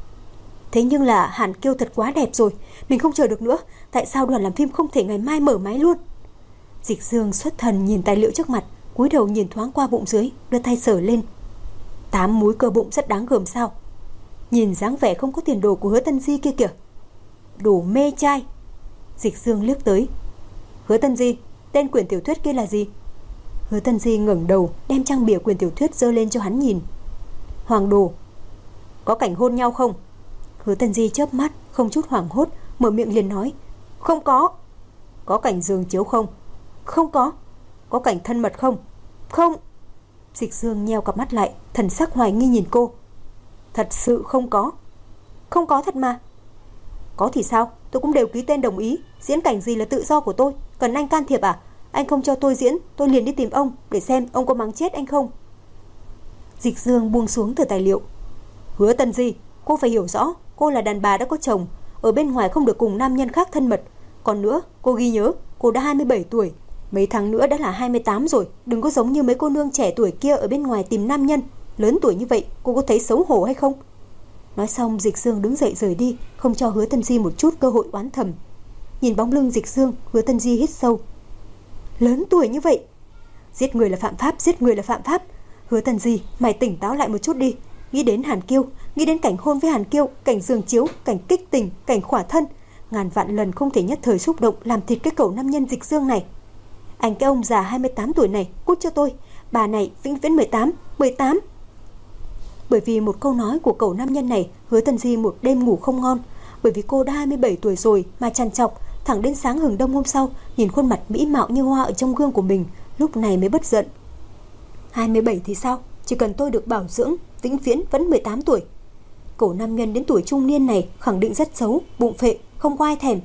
Thế nhưng là Hàn Kiêu thật quá đẹp rồi, mình không chờ được nữa. Tại sao đoàn làm phim không thể ngày mai mở máy luôn? Dịch Dương xuất thần nhìn tài liệu trước mặt, cúi đầu nhìn thoáng qua bụng dưới, đưa tay sờ lên. 8 múi cơ bụng rất đáng gờm sao? Nhìn dáng vẻ không có tiền đồ của Hứa Tân Di kia kìa. Đồ mê trai. Dịch Dương liếc tới. Hứa Tân Di, tên quyển tiểu thuyết kia là gì? Hứa Tân Di ngẩng đầu, đem trang bìa quyển tiểu thuyết giơ lên cho hắn nhìn. Hoàng Đồ. Có cảnh hôn nhau không? Hứa Tân Di chớp mắt, không chút hoảng hốt, mở miệng liền nói. Không có. Có cảnh giường chiếu không? Không có. Có cảnh thân mật không? Không. Dịch Dương nheo cặp mắt lại, thần sắc hoài nghi nhìn cô. Thật sự không có. Không có thật mà. Có thì sao, tôi cũng đều ký tên đồng ý. Diễn cảnh gì là tự do của tôi, cần anh can thiệp à? Anh không cho tôi diễn, tôi liền đi tìm ông để xem ông có mắng chết anh không. Dịch Dương buông xuống tờ tài liệu. Hứa Tân Di, cô phải hiểu rõ, cô là đàn bà đã có chồng, ở bên ngoài không được cùng nam nhân khác thân mật. Còn nữa, cô ghi nhớ, cô đã 27 tuổi, mấy tháng nữa đã là 28 rồi. Đừng có giống như mấy cô nương trẻ tuổi kia ở bên ngoài tìm nam nhân. Lớn tuổi như vậy, cô có thấy xấu hổ hay không? Nói xong, Dịch Dương đứng dậy rời đi, không cho Hứa Tân Di một chút cơ hội oán thầm. Nhìn bóng lưng Dịch Dương, Hứa Tân Di hít sâu. Lớn tuổi như vậy, giết người là phạm pháp, giết người là phạm pháp. Hứa Tân Di, mày tỉnh táo lại một chút đi. Nghĩ đến Hàn Kiêu, nghĩ đến cảnh hôn với Hàn Kiêu, cảnh giường chiếu, cảnh kích tình, cảnh khỏa thân. Ngàn vạn lần không thể nhất thời xúc động làm thịt cái cẩu nam nhân Dịch Dương này. Anh cái ông già 28 tuổi này, cút cho tôi. Bà này vĩnh viễn 18. Bởi vì một câu nói của cậu nam nhân này, Hứa Tân Di một đêm ngủ không ngon. Bởi vì cô đã 27 tuổi rồi mà trằn trọc, thẳng đến sáng hừng đông hôm sau, nhìn khuôn mặt mỹ mạo như hoa ở trong gương của mình, lúc này mới bất giận. 27 thì sao? Chỉ cần tôi được bảo dưỡng, vĩnh viễn vẫn 18 tuổi. Cậu nam nhân đến tuổi trung niên này khẳng định rất xấu, bụng phệ, không có ai thèm.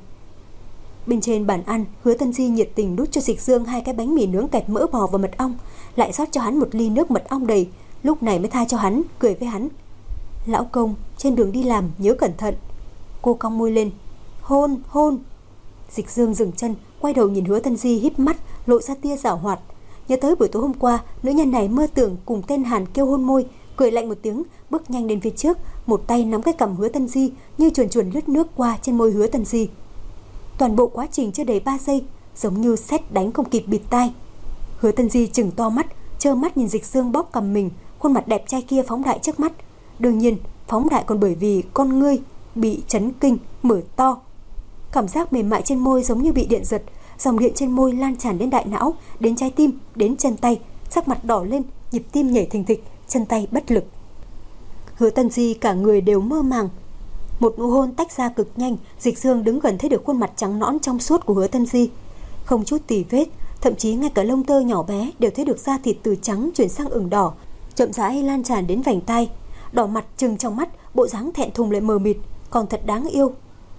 Bên trên bàn ăn, Hứa Tân Di nhiệt tình đút cho Dịch Dương 2 cái bánh mì nướng kẹp mỡ bò và mật ong, lại rót cho hắn một ly nước mật ong đầy, lúc này mới tha cho hắn, cười với hắn. Lão công, trên đường đi làm nhớ cẩn thận. Cô cong môi lên. Hôn. Dịch Dương dừng chân, quay đầu nhìn Hứa Tân Di híp mắt, lộ ra tia giảo hoạt. Nhớ tới buổi tối hôm qua, nữ nhân này mơ tưởng cùng tên Hàn Kiêu hôn môi, cười lạnh một tiếng, bước nhanh đến phía trước, một tay nắm cái cằm Hứa Tân Di, như chuồn lướt nước qua trên môi Hứa Tân Di. Toàn bộ quá trình chưa đầy 3 giây, giống như sét đánh không kịp bịt tai. Hứa Tân Di trừng to mắt, trơ mắt nhìn Dịch Dương bóp cằm mình, khuôn mặt đẹp trai kia phóng đại trước mắt. Đương nhiên, phóng đại còn bởi vì con ngươi bị chấn kinh, mở to. Cảm giác mềm mại trên môi giống như bị điện giật, dòng điện trên môi lan tràn đến đại não, đến trái tim, đến chân tay, sắc mặt đỏ lên, nhịp tim nhảy thình thịch, chân tay bất lực. Hứa Tân Di cả người đều mơ màng. Một nụ hôn tách ra cực nhanh, Dịch Dương đứng gần thấy được khuôn mặt trắng nõn trong suốt của Hứa Tân Di, không chút tì vết, thậm chí ngay cả lông tơ nhỏ bé đều thấy được da thịt từ trắng chuyển sang ửng đỏ, chậm rãi lan tràn đến vành tai. Đỏ mặt trừng trong mắt, bộ dáng thẹn thùng lại mờ mịt, còn thật đáng yêu.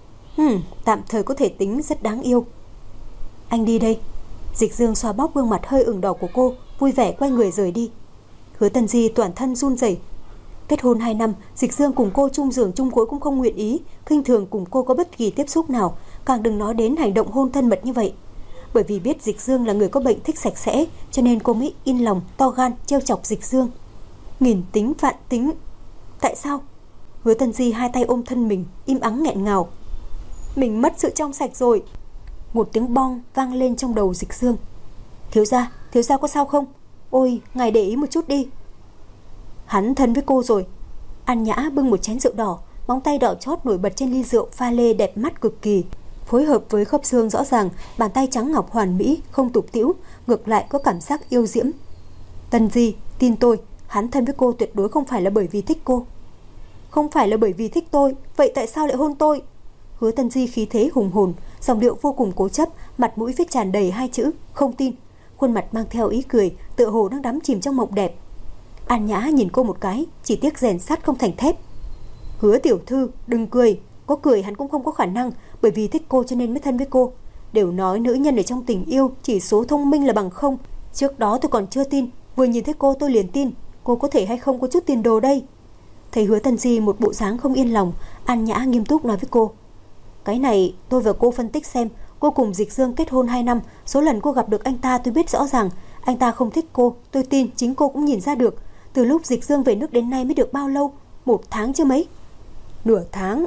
Tạm thời có thể tính rất đáng yêu. Anh đi đây. Dịch Dương xoa bóp gương mặt hơi ửng đỏ của cô, vui vẻ quay người rời đi. Hứa Tân Di toàn thân run rẩy. Kết hôn 2 năm, Dịch Dương cùng cô chung giường chung gối cũng không nguyện ý, khinh thường cùng cô có bất kỳ tiếp xúc nào, càng đừng nói đến hành động hôn thân mật như vậy. Bởi vì biết Dịch Dương là người có bệnh thích sạch sẽ, cho nên cô mới in lòng to gan trêu chọc Dịch Dương. Nghìn tính vạn tính. Tại sao? Hứa Tân Di 2 tay ôm thân mình, im ắng nghẹn ngào. Mình mất sự trong sạch rồi. một tiếng bong vang lên trong đầu Dịch Dương. Thiếu gia có sao không? Ôi, ngài để ý một chút đi. Hắn thân với cô rồi. An Nhã bưng một chén rượu đỏ, móng tay đỏ chót nổi bật trên ly rượu pha lê đẹp mắt cực kỳ, phối hợp với khớp xương rõ ràng, bàn tay trắng ngọc hoàn mỹ, không tục tĩu, ngược lại có cảm giác yêu diễm. Tân Di, tin tôi, hắn thân với cô tuyệt đối không phải là bởi vì thích cô. Không phải là bởi vì thích tôi, vậy tại sao lại hôn tôi? Hứa Tân Di khí thế hùng hồn, giọng điệu vô cùng cố chấp, mặt mũi viết tràn đầy hai chữ không tin, khuôn mặt mang theo ý cười, tựa hồ đang đắm chìm trong mộng đẹp. An Nhã nhìn cô một cái, chỉ tiếc rèn sắt không thành thép. Hứa tiểu thư, đừng cười, có cười hắn cũng không có khả năng, bởi vì thích cô cho nên mới thân với cô. Đều nói nữ nhân ở trong tình yêu chỉ số thông minh là bằng không. Trước đó tôi còn chưa tin, vừa nhìn thấy cô tôi liền tin. Cô có thể hay không có chút tiền đồ đây? Thấy Hứa Tân Di một bộ dáng không yên lòng, An Nhã nghiêm túc nói với cô. Cái này tôi và cô phân tích xem. Cô cùng Dịch Dương kết hôn 2 năm, số lần cô gặp được anh ta tôi biết rõ ràng. Anh ta không thích cô, tôi tin chính cô cũng nhìn ra được. Từ lúc Dịch Dương về nước đến nay mới được bao lâu? 1 tháng chứ mấy? Nửa tháng.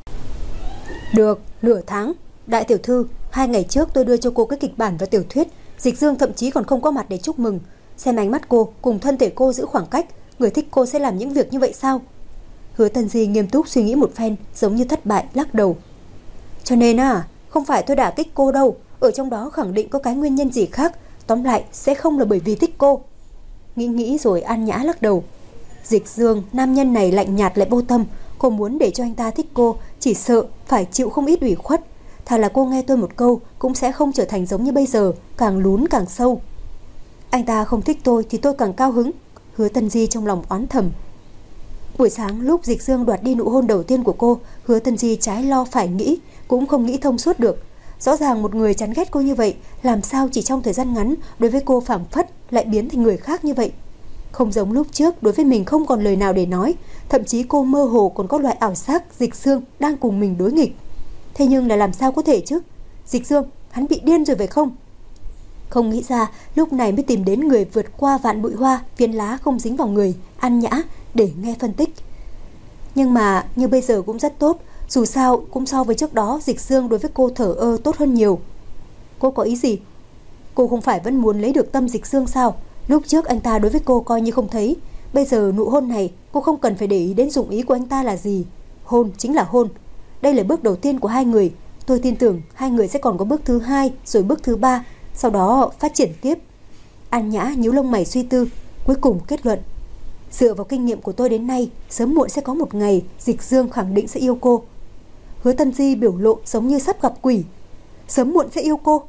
Được, nửa tháng. Đại tiểu thư, 2 ngày trước tôi đưa cho cô cái kịch bản và tiểu thuyết. Dịch Dương thậm chí còn không có mặt để chúc mừng. Xem ánh mắt cô cùng thân thể cô giữ khoảng cách, người thích cô sẽ làm những việc như vậy sao? Hứa Tân Di nghiêm túc suy nghĩ một phen, giống như thất bại, lắc đầu. Cho nên không phải tôi đả kích cô đâu, ở trong đó khẳng định có cái nguyên nhân gì khác, tóm lại sẽ không là bởi vì thích cô. Nghĩ rồi An Nhã lắc đầu. Dịch Dương, nam nhân này lạnh nhạt lại vô tâm, cô muốn để cho anh ta thích cô, chỉ sợ phải chịu không ít ủy khuất. Thà là cô nghe tôi một câu cũng sẽ không trở thành giống như bây giờ, càng lún càng sâu. Anh ta không thích tôi thì tôi càng cao hứng. Hứa Tân Di trong lòng oán thầm. Buổi sáng lúc Dịch Dương đoạt đi nụ hôn đầu tiên của cô, Hứa Tân Di trái lo phải nghĩ, cũng không nghĩ thông suốt được. Rõ ràng một người chán ghét cô như vậy, làm sao chỉ trong thời gian ngắn đối với cô phảng phất lại biến thành người khác như vậy? Không giống lúc trước, đối với mình không còn lời nào để nói, thậm chí cô mơ hồ còn có loại ảo giác Dịch Dương đang cùng mình đối nghịch. Thế nhưng là làm sao có thể chứ? Dịch Dương, hắn bị điên rồi phải không? Không nghĩ ra, lúc này mới tìm đến người vượt qua vạn bụi hoa, viên lá không dính vào người, An Nhã, để nghe phân tích. Nhưng mà như bây giờ cũng rất tốt, dù sao cũng so với trước đó Dịch Dương đối với cô thờ ơ tốt hơn nhiều. Cô có ý gì? Cô không phải vẫn muốn lấy được tâm Dịch Dương sao? Lúc trước anh ta đối với cô coi như không thấy, bây giờ nụ hôn này cô không cần phải để ý đến dụng ý của anh ta là gì. Hôn chính là hôn. Đây là bước đầu tiên của hai người. Tôi tin tưởng hai người sẽ còn có bước thứ 2, rồi bước thứ 3, sau đó phát triển tiếp. An Nhã nhíu lông mày suy tư, cuối cùng kết luận. Dựa vào kinh nghiệm của tôi đến nay, sớm muộn sẽ có một ngày Dịch Dương khẳng định sẽ yêu cô. Hứa Tân Di biểu lộ giống như sắp gặp quỷ. Sớm muộn sẽ yêu cô?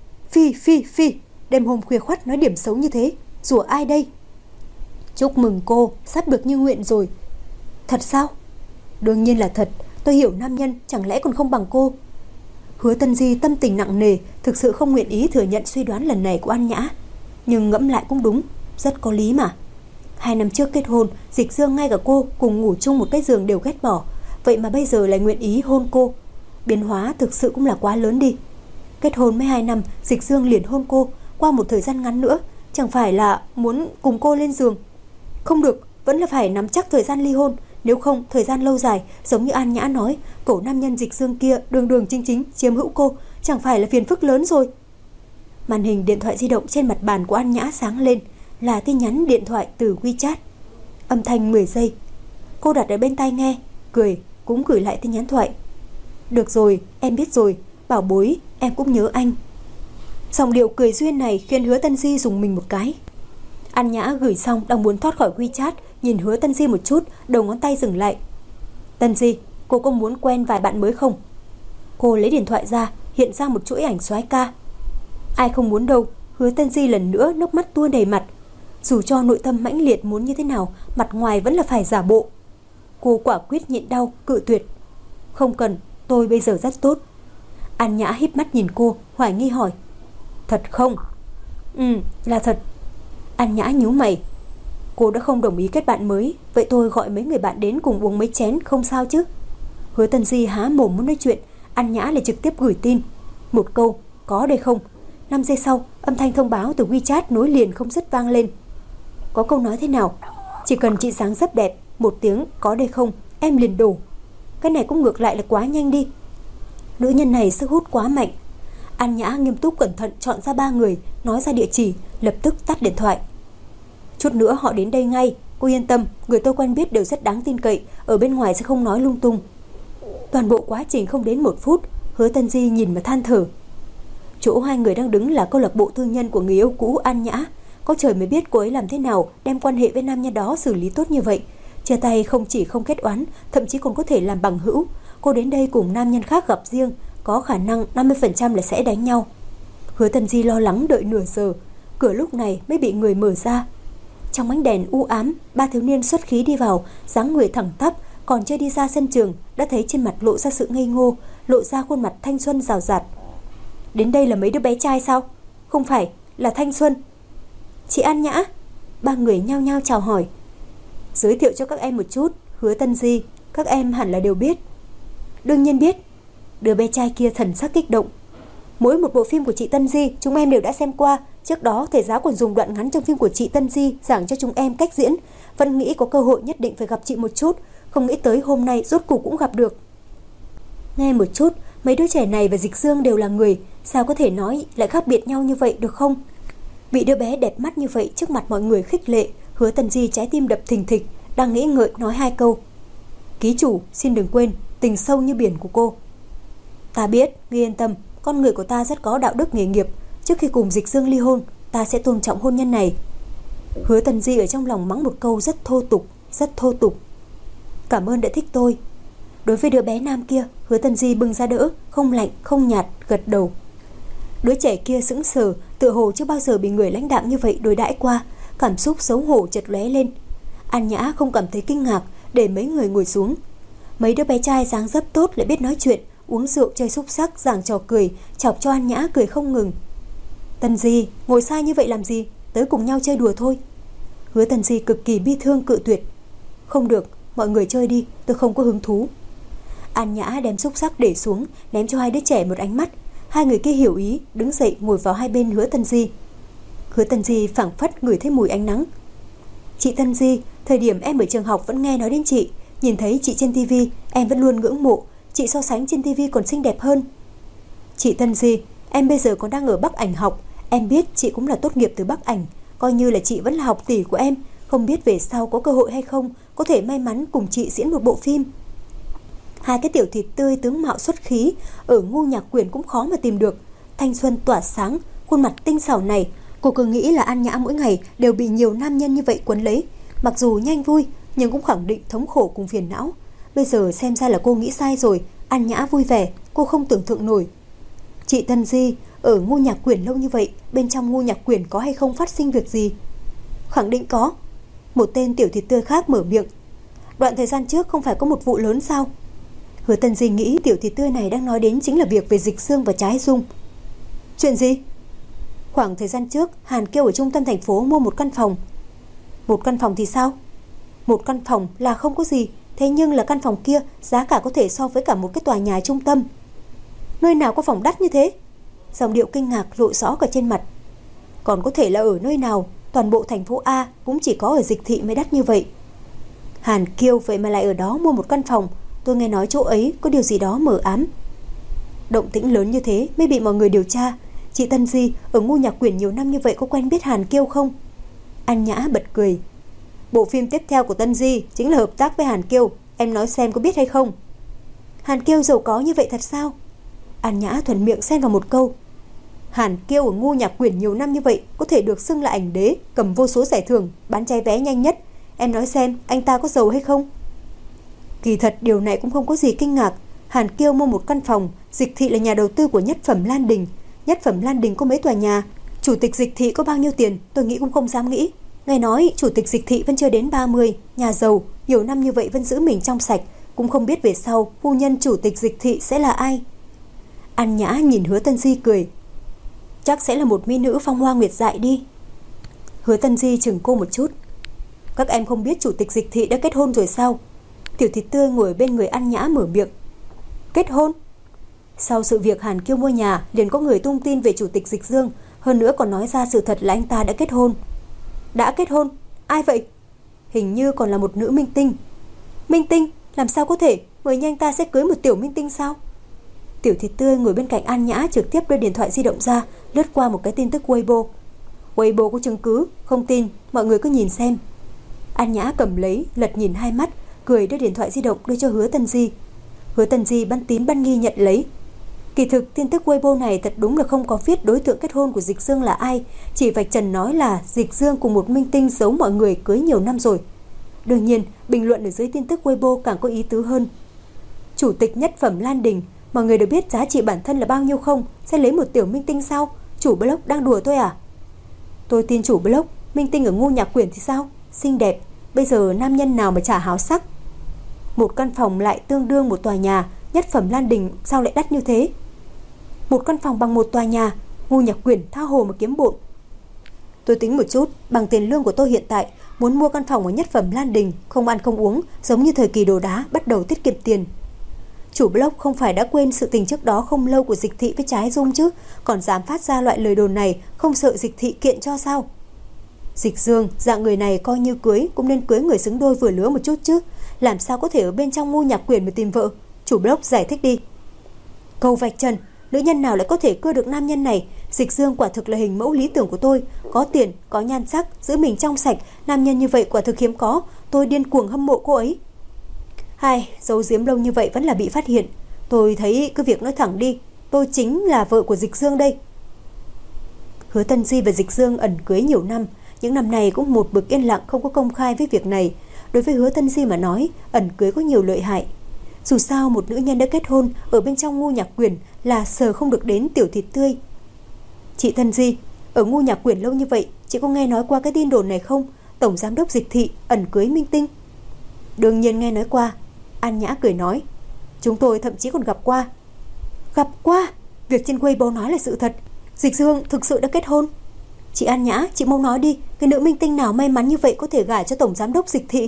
Phi, đêm hôm khuya khoắt nói điểm xấu như thế, rủa ai đây? Chúc mừng cô, sắp được như nguyện rồi. Thật sao? Đương nhiên là thật, tôi hiểu nam nhân chẳng lẽ còn không bằng cô. Hứa Tân Di tâm tình nặng nề, thực sự không nguyện ý thừa nhận suy đoán lần này của An Nhã. Nhưng ngẫm lại cũng đúng, rất có lý mà. 2 năm trước kết hôn, Dịch Dương ngay cả cô cùng ngủ chung một cái giường đều ghét bỏ, vậy mà bây giờ lại nguyện ý hôn cô. Biến hóa thực sự cũng là quá lớn đi. Kết hôn mới 2 năm, Dịch Dương liền hôn cô, qua một thời gian ngắn nữa, chẳng phải là muốn cùng cô lên giường. Không được, vẫn là phải nắm chắc thời gian ly hôn, nếu không thời gian lâu dài, giống như An Nhã nói, cổ nam nhân Dịch Dương kia đường chính chiếm hữu cô, chẳng phải là phiền phức lớn rồi. Màn hình điện thoại di động trên mặt bàn của An Nhã sáng lên, là tin nhắn điện thoại từ WeChat. Âm thanh 10 giây. Cô đặt ở bên tai nghe, cười, cũng gửi lại tin nhắn thoại. Được rồi, em biết rồi, bảo bối, em cũng nhớ anh. Giọng điệu cười duyên này khiến Hứa Tân Di dùng mình một cái. An Nhã gửi xong đang muốn thoát khỏi WeChat, nhìn Hứa Tân Di một chút, đầu ngón tay dừng lại. Tân Di, cô có muốn quen vài bạn mới không? Cô lấy điện thoại ra, hiện ra một chuỗi ảnh soái ca. Ai không muốn đâu. Hứa Tân Di lần nữa nước mắt tuôn đầy mặt. Dù cho nội tâm mãnh liệt muốn như thế nào, mặt ngoài vẫn là phải giả bộ. Cô quả quyết nhịn đau, cự tuyệt. Không cần, tôi bây giờ rất tốt. An Nhã híp mắt nhìn cô, hoài nghi hỏi. Thật không? Là thật. An Nhã nhíu mày. Cô đã không đồng ý kết bạn mới, vậy tôi gọi mấy người bạn đến cùng uống mấy chén không sao chứ? Hứa Tân Di há mồm muốn nói chuyện, An Nhã lại trực tiếp gửi tin. Một câu, có đây không? 5 giây sau, âm thanh thông báo từ WeChat nối liền không dứt vang lên. Có câu nói thế nào? Chỉ cần chị sáng rất đẹp, một tiếng có đây không, em liền đổ. Cái này cũng ngược lại là quá nhanh đi. Nữ nhân này sức hút quá mạnh. An Nhã nghiêm túc cẩn thận chọn ra 3 người, nói ra địa chỉ, lập tức tắt điện thoại. Chút nữa họ đến đây ngay, cô yên tâm, người tôi quen biết đều rất đáng tin cậy, ở bên ngoài sẽ không nói lung tung. Toàn bộ quá trình không đến 1 phút, Hứa Tân Di nhìn mà than thở. Chỗ hai người đang đứng là câu lạc bộ tư nhân của người yêu cũ An Nhã. Có trời mới biết cô ấy làm thế nào đem quan hệ với nam nhân đó xử lý tốt như vậy. Chia tay không chỉ không kết oán, thậm chí còn có thể làm bằng hữu. Cô đến đây cùng nam nhân khác gặp riêng, có khả năng 50% là sẽ đánh nhau. Hứa Tân Di lo lắng đợi nửa giờ, cửa lúc này mới bị người mở ra. Trong ánh đèn u ám, 3 thiếu niên xuất khí đi vào, dáng người thẳng tắp, còn chưa đi ra sân trường đã thấy trên mặt lộ ra sự ngây ngô, lộ ra khuôn mặt thanh xuân rào rạt. Đến đây là mấy đứa bé trai sao? Không phải, là thanh xuân. Chị An Nhã. 3 người nhao nhao chào hỏi. Giới thiệu cho các em một chút, Hứa Tân Di, các em hẳn là đều biết. Đương nhiên biết. Đứa bé trai kia thần sắc kích động. Mỗi một bộ phim của chị Tân Di chúng em đều đã xem qua. Trước đó thầy giáo còn dùng đoạn ngắn trong phim của chị Tân Di giảng cho chúng em cách diễn. Vẫn nghĩ có cơ hội nhất định phải gặp chị một chút, không nghĩ tới hôm nay rốt cuộc cũng gặp được. Nghe một chút, mấy đứa trẻ này và Dịch Dương đều là người, sao có thể nói lại khác biệt nhau như vậy được không? Bị đứa bé đẹp mắt như vậy trước mặt mọi người khích lệ, Hứa Tân Di trái tim đập thình thịch, đang nghĩ ngợi nói 2 câu. Ký chủ, xin đừng quên tình sâu như biển của cô. Ta biết, ngươi yên tâm, con người của ta rất có đạo đức nghề nghiệp. Trước khi cùng Dịch Dương ly hôn, ta sẽ tôn trọng hôn nhân này. Hứa Tân Di ở trong lòng mắng một câu rất thô tục, rất thô tục. Cảm ơn đã thích tôi. Đối với đứa bé nam kia, Hứa Tân Di bưng ra đỡ, không lạnh, không nhạt, gật đầu. Đứa trẻ kia sững sờ, tựa hồ chưa bao giờ bị người lãnh đạm như vậy đối đãi qua, cảm xúc xấu hổ chợt lóe lên. An Nhã không cảm thấy kinh ngạc, để mấy người ngồi xuống. Mấy đứa bé trai dáng dấp tốt lại biết nói chuyện, uống rượu chơi xúc xắc, giảng trò cười, chọc cho An Nhã cười không ngừng. Tân Di, ngồi xa như vậy làm gì? Tới cùng nhau chơi đùa thôi. Hứa Tân Di cực kỳ bi thương cự tuyệt. Không được, mọi người chơi đi, tôi không có hứng thú. An Nhã đem xúc xắc để xuống, ném cho 2 đứa trẻ một ánh mắt. 2 người kia hiểu ý, đứng dậy ngồi vào hai bên Hứa Tân Di. Hứa Tân Di phảng phất ngửi thấy mùi ánh nắng. Chị Tân Di, thời điểm em ở trường học vẫn nghe nói đến chị, nhìn thấy chị trên tivi, em vẫn luôn ngưỡng mộ. Chị so sánh trên tivi còn xinh đẹp hơn. Chị Tân Di, em bây giờ còn đang ở Bắc Ảnh học. Em biết chị cũng là tốt nghiệp từ Bắc Ảnh, coi như là chị vẫn là học tỷ của em. Không biết về sau có cơ hội hay không, có thể may mắn cùng chị diễn một bộ phim. 2 cái tiểu thịt tươi tướng mạo xuất khí, ở Ngu Nhạc Quyển cũng khó mà tìm được. Thanh xuân tỏa sáng, khuôn mặt tinh xảo này, cô cứ nghĩ là An Nhã mỗi ngày đều bị nhiều nam nhân như vậy quấn lấy. Mặc dù nhanh vui, nhưng cũng khẳng định thống khổ cùng phiền não. Bây giờ xem ra là cô nghĩ sai rồi. An Nhã vui vẻ, cô không tưởng tượng nổi. Chị Tân Di, ở Ngu Nhạc Quyển lâu như vậy, bên trong Ngu Nhạc Quyển có hay không phát sinh việc gì? Khẳng định có. Một tên tiểu thịt tươi khác mở miệng. Đoạn thời gian trước không phải có một vụ lớn sao? Hứa Tân Di nghĩ tiểu thịt tươi này đang nói đến chính là việc về Dịch Dương và Trái Dung. Chuyện gì? Khoảng thời gian trước, Hàn Kiêu ở trung tâm thành phố mua một căn phòng. Một căn phòng thì sao? Một căn phòng là không có gì, thế nhưng là căn phòng kia giá cả có thể so với cả một cái tòa nhà trung tâm. Nơi nào có phòng đắt như thế? Giọng điệu kinh ngạc lộ rõ cả trên mặt. Còn có thể là ở nơi nào, toàn bộ thành phố A cũng chỉ có ở Dịch Thị mới đắt như vậy. Hàn Kiêu vậy mà lại ở đó mua một căn phòng. Tôi nghe nói chỗ ấy có điều gì đó mờ ám. Động tĩnh lớn như thế mới bị mọi người điều tra. Chị Tân Di ở Ngu Nhạc Quyển nhiều năm như vậy có quen biết Hàn Kiêu không? An Nhã bật cười. Bộ phim tiếp theo của Tân Di chính là hợp tác với Hàn Kiêu. Em nói xem có biết hay không? Hàn Kiêu giàu có như vậy thật sao? An Nhã thuận miệng xen vào một câu. Hàn Kiêu ở Ngu Nhạc Quyển nhiều năm như vậy có thể được xưng là ảnh đế, cầm vô số giải thưởng, bán cháy vé nhanh nhất. Em nói xem anh ta có giàu hay không? Kỳ thật điều này cũng không có gì kinh ngạc. Hàn Kiêu mua một căn phòng. Dịch Thị là nhà đầu tư của Nhất Phẩm Lan Đình. Nhất Phẩm Lan Đình có mấy tòa nhà. Chủ tịch Dịch Thị có bao nhiêu tiền tôi nghĩ cũng không dám nghĩ. Nghe nói chủ tịch Dịch Thị vẫn chưa đến 30, nhà giàu, nhiều năm như vậy vẫn giữ mình trong sạch. Cũng không biết về sau phu nhân chủ tịch Dịch Thị sẽ là ai. An Nhã nhìn Hứa Tân Di cười. Chắc sẽ là một mỹ nữ phong hoa nguyệt dại đi. Hứa Tân Di chừng cô một chút. Các em không biết chủ tịch Dịch Thị đã kết hôn rồi sao? Tiểu thịt tươi ngồi bên người An Nhã mở miệng. Kết hôn? Sau sự việc Hàn Kiêu mua nhà, liền có người tung tin về chủ tịch Dịch Dương, hơn nữa còn nói ra sự thật là anh ta đã kết hôn. Đã kết hôn? Ai vậy? Hình như còn là một nữ minh tinh. Minh tinh? Làm sao có thể? Người nhanh ta sẽ cưới một tiểu minh tinh sao? Tiểu Thịt Tươi ngồi bên cạnh An Nhã trực tiếp đưa điện thoại di động ra, lướt qua một cái tin tức Weibo. Weibo có chứng cứ, không tin, mọi người cứ nhìn xem. An Nhã cầm lấy, lật nhìn 2 mắt, cười đưa điện thoại di động đưa cho Hứa Tân Di. Hứa Tân Di ban tín ban nghi nhận lấy. Kỳ thực tin tức Weibo này thật đúng là không có viết đối tượng kết hôn của Dịch Dương là ai, chỉ vạch trần nói là Dịch Dương cùng một minh tinh giấu mọi người cưới nhiều năm rồi. Đương nhiên, bình luận ở dưới tin tức Weibo càng có ý tứ hơn. Chủ tịch nhất phẩm Lan Đình, mọi người đều biết giá trị bản thân là bao nhiêu không? Sẽ lấy một tiểu minh tinh sao? Chủ blog đang đùa tôi à? Tôi tin chủ blog, minh tinh ở Ngô Nhạc Quyển thì sao? Xinh đẹp, bây giờ nam nhân nào mà chả háo sắc. Một căn phòng lại tương đương một tòa nhà, nhất phẩm Lan Đình sao lại đắt như thế? Một căn phòng bằng một tòa nhà, Ngô Nhạc Quyển tha hồ mà kiếm bộn. Tôi tính một chút, bằng tiền lương của tôi hiện tại, muốn mua căn phòng ở nhất phẩm Lan Đình, không ăn không uống, giống như thời kỳ đồ đá, bắt đầu tiết kiệm tiền. Chủ blog không phải đã quên sự tình trước đó không lâu của Dịch Thị với Trái Dung chứ, còn dám phát ra loại lời đồn này, không sợ Dịch Thị kiện cho sao? Dịch Dương, dạng người này coi như cưới cũng nên cưới người xứng đôi vừa lứa một chút chứ, làm sao có thể ở bên trong Ngô Nhạc Quyển mà tìm vợ? Chủ blog giải thích đi. Câu vạch trần, nữ nhân nào lại có thể cưa được nam nhân này? Dịch Dương quả thực là hình mẫu lý tưởng của tôi, có tiền, có nhan sắc, giữ mình trong sạch, nam nhân như vậy quả thực hiếm có, tôi điên cuồng hâm mộ cô ấy. Hai, giấu giếm lâu như vậy vẫn là bị phát hiện. Tôi thấy cứ việc nói thẳng đi, tôi chính là vợ của Dịch Dương đây. Hứa Tân Di và Dịch Dương ẩn cưới nhiều năm, những năm này cũng một bực yên lặng không có công khai với việc này. Đối với Hứa Tân Di mà nói, ẩn cưới có nhiều lợi hại. Dù sao một nữ nhân đã kết hôn ở bên trong Ngô Nhạc Quyển là sờ không được đến Tiểu Thịt Tươi. Chị Tân Di, ở Ngô Nhạc Quyển lâu như vậy, chị có nghe nói qua cái tin đồn này không? Tổng giám đốc Dịch Thị ẩn cưới minh tinh. Đương nhiên nghe nói qua. An Nhã cười nói, chúng tôi thậm chí còn gặp qua. Gặp qua? Việc trên Weibo nói là sự thật. Dịch Dương thực sự đã kết hôn. Chị An Nhã, chị mau nói đi, cái nữ minh tinh nào may mắn như vậy có thể gả cho tổng giám đốc Dịch Thị?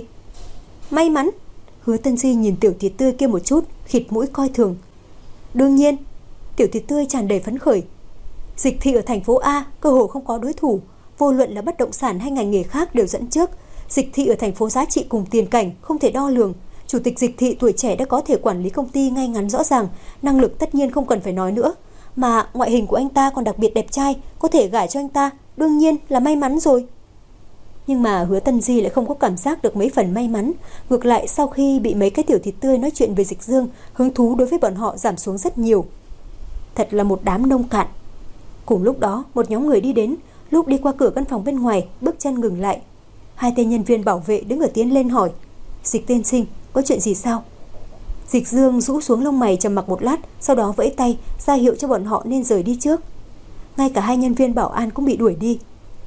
May mắn? Hứa Tân Di nhìn Tiểu Thịt Tươi kia một chút, khịt mũi coi thường. Đương nhiên. Tiểu Thịt Tươi tràn đầy phấn khởi. Dịch Thị ở thành phố A cơ hồ không có đối thủ, vô luận là bất động sản hay ngành nghề khác đều dẫn trước. Dịch Thị ở thành phố giá trị cùng tiền cảnh không thể đo lường. Chủ tịch Dịch Thị tuổi trẻ đã có thể quản lý công ty ngay ngắn rõ ràng, năng lực tất nhiên không cần phải nói nữa, mà ngoại hình của anh ta còn đặc biệt đẹp trai, có thể gả cho anh ta, đương nhiên là may mắn rồi. Nhưng mà Hứa Tân Di lại không có cảm giác được mấy phần may mắn, ngược lại sau khi bị mấy cái Tiểu Thịt Tươi nói chuyện về Dịch Dương, hứng thú đối với bọn họ giảm xuống rất nhiều. Thật là một đám nông cạn. Cùng lúc đó, một nhóm người đi đến, lúc đi qua cửa căn phòng bên ngoài, bước chân ngừng lại. Hai tên nhân viên bảo vệ đứng ở tiến lên hỏi, Dịch tiên sinh, có chuyện gì sao? Dịch Dương rũ xuống lông mày trầm mặc một lát, sau đó vẫy tay ra hiệu cho bọn họ nên rời đi trước. Ngay cả hai nhân viên bảo an cũng bị đuổi đi.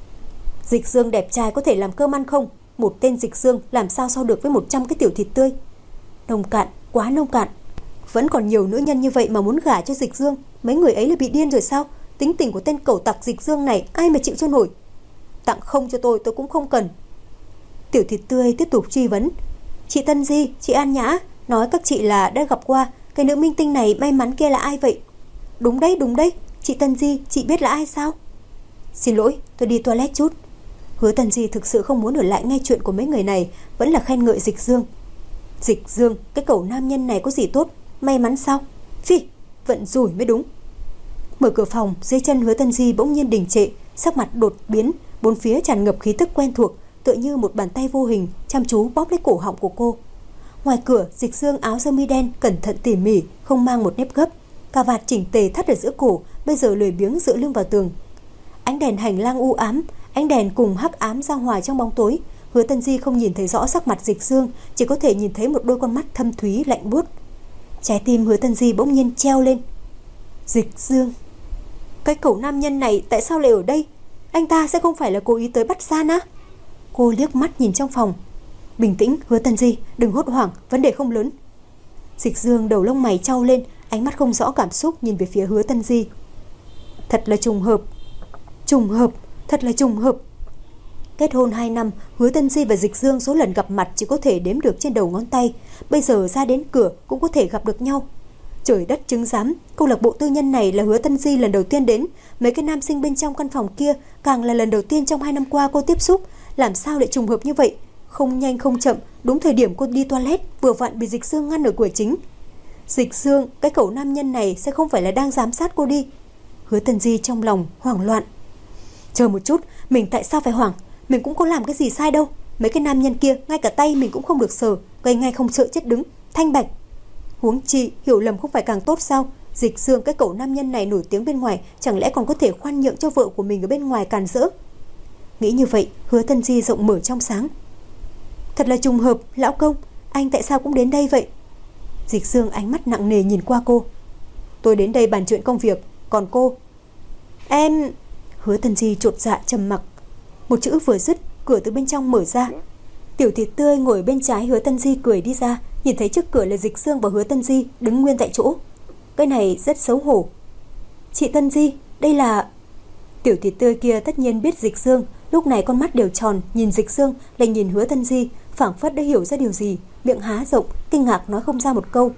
Dịch Dương đẹp trai có thể làm cơm ăn không? Một tên Dịch Dương làm sao so được với 100 cái Tiểu Thịt Tươi? Nông cạn, quá nông cạn. Vẫn còn nhiều nữ nhân như vậy mà muốn gả cho Dịch Dương, mấy người ấy là bị điên rồi sao? Tính tình của tên cẩu tặc Dịch Dương này ai mà chịu cho nổi. Tặng không cho tôi cũng không cần. Tiểu Thịt Tươi tiếp tục truy vấn, chị Tân Di, chị An Nhã nói các chị là đã gặp qua cái nữ minh tinh này may mắn kia là ai vậy? Đúng đấy, chị Tân Di, chị biết là ai sao? Xin lỗi, tôi đi toilet chút. Hứa Tân Di thực sự không muốn ở lại nghe chuyện của mấy người này, vẫn là khen ngợi Dịch Dương. Dịch Dương, cái cẩu nam nhân này có gì tốt, may mắn sao? Phi, vận rủi mới đúng. Mở cửa phòng, dưới chân Hứa Tân Di bỗng nhiên đình trệ, sắc mặt đột biến, bốn phía tràn ngập khí tức quen thuộc, tựa như một bàn tay vô hình chăm chú bóp lấy cổ họng của cô. Ngoài cửa, Dịch Dương áo sơ mi đen cẩn thận tỉ mỉ, không mang một nếp gấp, cà vạt chỉnh tề thắt ở giữa cổ, bây giờ lười biếng dựa lưng vào tường. Ánh đèn hành lang u ám, ánh đèn cùng hắc ám giao hòa trong bóng tối. Hứa Tân Di không nhìn thấy rõ sắc mặt Dịch Dương, chỉ có thể nhìn thấy một đôi con mắt thâm thúy lạnh buốt. Trái tim Hứa Tân Di bỗng nhiên treo lên. Dịch Dương, cái cẩu nam nhân này tại sao lại ở đây? Anh ta sẽ không phải là cố ý tới bắt gian á? Cô liếc mắt nhìn trong phòng. Bình tĩnh Hứa Tân Di, đừng hốt hoảng, vấn đề không lớn. Dịch Dương đầu lông mày chau lên, ánh mắt không rõ cảm xúc nhìn về phía Hứa Tân Di. Thật là trùng hợp, thật là trùng hợp. Kết hôn 2 năm, Hứa Tân Di và Dịch Dương số lần gặp mặt chỉ có thể đếm được trên đầu ngón tay, bây giờ ra đến cửa cũng có thể gặp được nhau. Trời đất chứng giám, câu lạc bộ tư nhân này là Hứa Tân Di lần đầu tiên đến, mấy cái nam sinh bên trong căn phòng kia càng là lần đầu tiên trong 2 năm qua cô tiếp xúc, làm sao lại trùng hợp như vậy? Không nhanh không chậm, đúng thời điểm cô đi toilet vừa vặn bị Dịch Dương ngăn ở cửa chính. Dịch Dương, cái cẩu nam nhân này sẽ không phải là đang giám sát cô đi? Hứa Tân Di trong lòng hoảng loạn. Chờ một chút, mình tại sao phải hoảng? Mình cũng có làm cái gì sai đâu. Mấy cái nam nhân kia ngay cả tay mình cũng không được sờ, gây ngay không sợ chết đứng, thanh bạch. Huống chi hiểu lầm không phải càng tốt sao? Dịch Dương, cái cẩu nam nhân này nổi tiếng bên ngoài, chẳng lẽ còn có thể khoan nhượng cho vợ của mình ở bên ngoài càn rỡ? Nghĩ như vậy, Hứa Tân Di rộng mở trong sáng. Thật là trùng hợp, lão công, anh tại sao cũng đến đây vậy? Dịch Dương ánh mắt nặng nề nhìn qua cô. Tôi đến đây bàn chuyện công việc, còn cô? Em... Hứa Tân Di chột dạ trầm mặc. Một chữ vừa dứt, cửa từ bên trong mở ra. Tiểu Thịt Tươi ngồi bên trái Hứa Tân Di cười đi ra, nhìn thấy trước cửa là Dịch Dương và Hứa Tân Di đứng nguyên tại chỗ. Cái này rất xấu hổ. Chị Tân Di, đây là... Tiểu Thịt Tươi kia tất nhiên biết Dịch Dương, lúc này con mắt đều tròn, nhìn Dịch Dương lại nhìn Hứa Tân Di, phảng phất đã hiểu ra điều gì, miệng há rộng, kinh ngạc nói không ra một câu.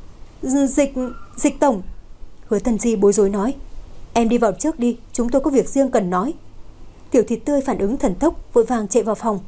Dịch tổng. Hứa Tân Di bối rối nói. Em đi vào trước đi, chúng tôi có việc riêng cần nói. Tiểu Thịt Tươi phản ứng thần tốc, vội vàng chạy vào phòng.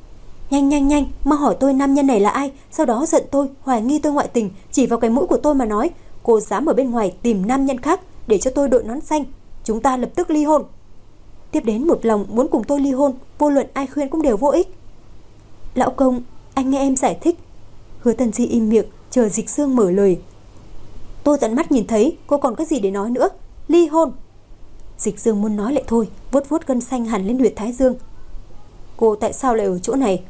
Nhanh, mau hỏi tôi nam nhân này là ai, sau đó giận tôi, hoài nghi tôi ngoại tình, chỉ vào cái mũi của tôi mà nói, cô dám ở bên ngoài tìm nam nhân khác để cho tôi đội nón xanh, chúng ta lập tức ly hôn. Tiếp đến một lòng muốn cùng tôi ly hôn, vô luận ai khuyên cũng đều vô ích. Lão công, anh nghe em giải thích. Hứa Tân Di im miệng, chờ Dịch Dương mở lời. Tôi tận mắt nhìn thấy, cô còn có gì để nói nữa? Ly hôn. Dịch Dương muốn nói lại thôi, vuốt gân xanh hẳn lên huyệt thái dương. Cô tại sao lại ở chỗ này?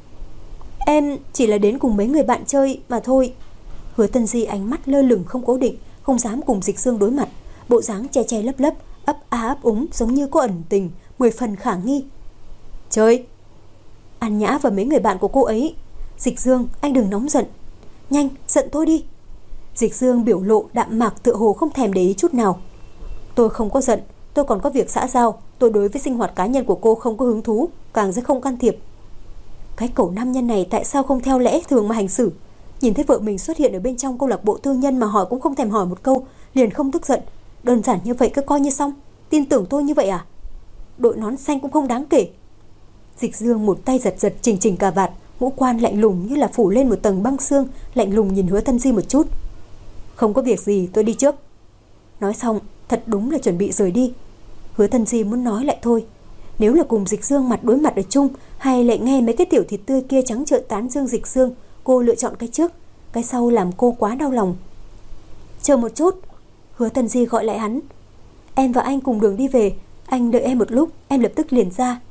Em chỉ là đến cùng mấy người bạn chơi mà thôi. Hứa Tân Di ánh mắt lơ lửng không cố định, không dám cùng Dịch Dương đối mặt, bộ dáng che lấp lấp, ấp a ấp úng giống như có ẩn tình, 10 phần khả nghi. Chơi? An Nhã và mấy người bạn của cô ấy. Dịch Dương, anh đừng nóng giận. Nhanh, giận tôi đi. Dịch Dương biểu lộ đạm mạc tựa hồ không thèm để ý chút nào. Tôi không có giận, tôi còn có việc xã giao, tôi đối với sinh hoạt cá nhân của cô không có hứng thú, càng sẽ không can thiệp. Cái cẩu nam nhân này tại sao không theo lẽ thường mà hành xử? Nhìn thấy vợ mình xuất hiện ở bên trong câu lạc bộ tư nhân mà hỏi cũng không thèm hỏi một câu, liền không tức giận. Đơn giản như vậy cứ coi như xong. Tin tưởng tôi như vậy à? Đội nón xanh cũng không đáng kể. Dịch Dương một tay giật chỉnh cà vạt, ngũ quan lạnh lùng như là phủ lên một tầng băng xương, lạnh lùng nhìn Hứa Tân Di một chút. Không có việc gì, tôi đi trước. Nói xong, thật đúng là chuẩn bị rời đi. Hứa Tân Di muốn nói lại thôi. Nếu là cùng Dịch Dương mặt đối mặt ở chung, hay lại nghe mấy cái Tiểu Thịt Tươi kia trắng trợn tán dương Dịch Dương, cô lựa chọn cái trước, cái sau làm cô quá đau lòng. Chờ một chút. Hứa Tân Di gọi lại hắn. Em và anh cùng đường đi về, anh đợi em một lúc, em lập tức liền ra.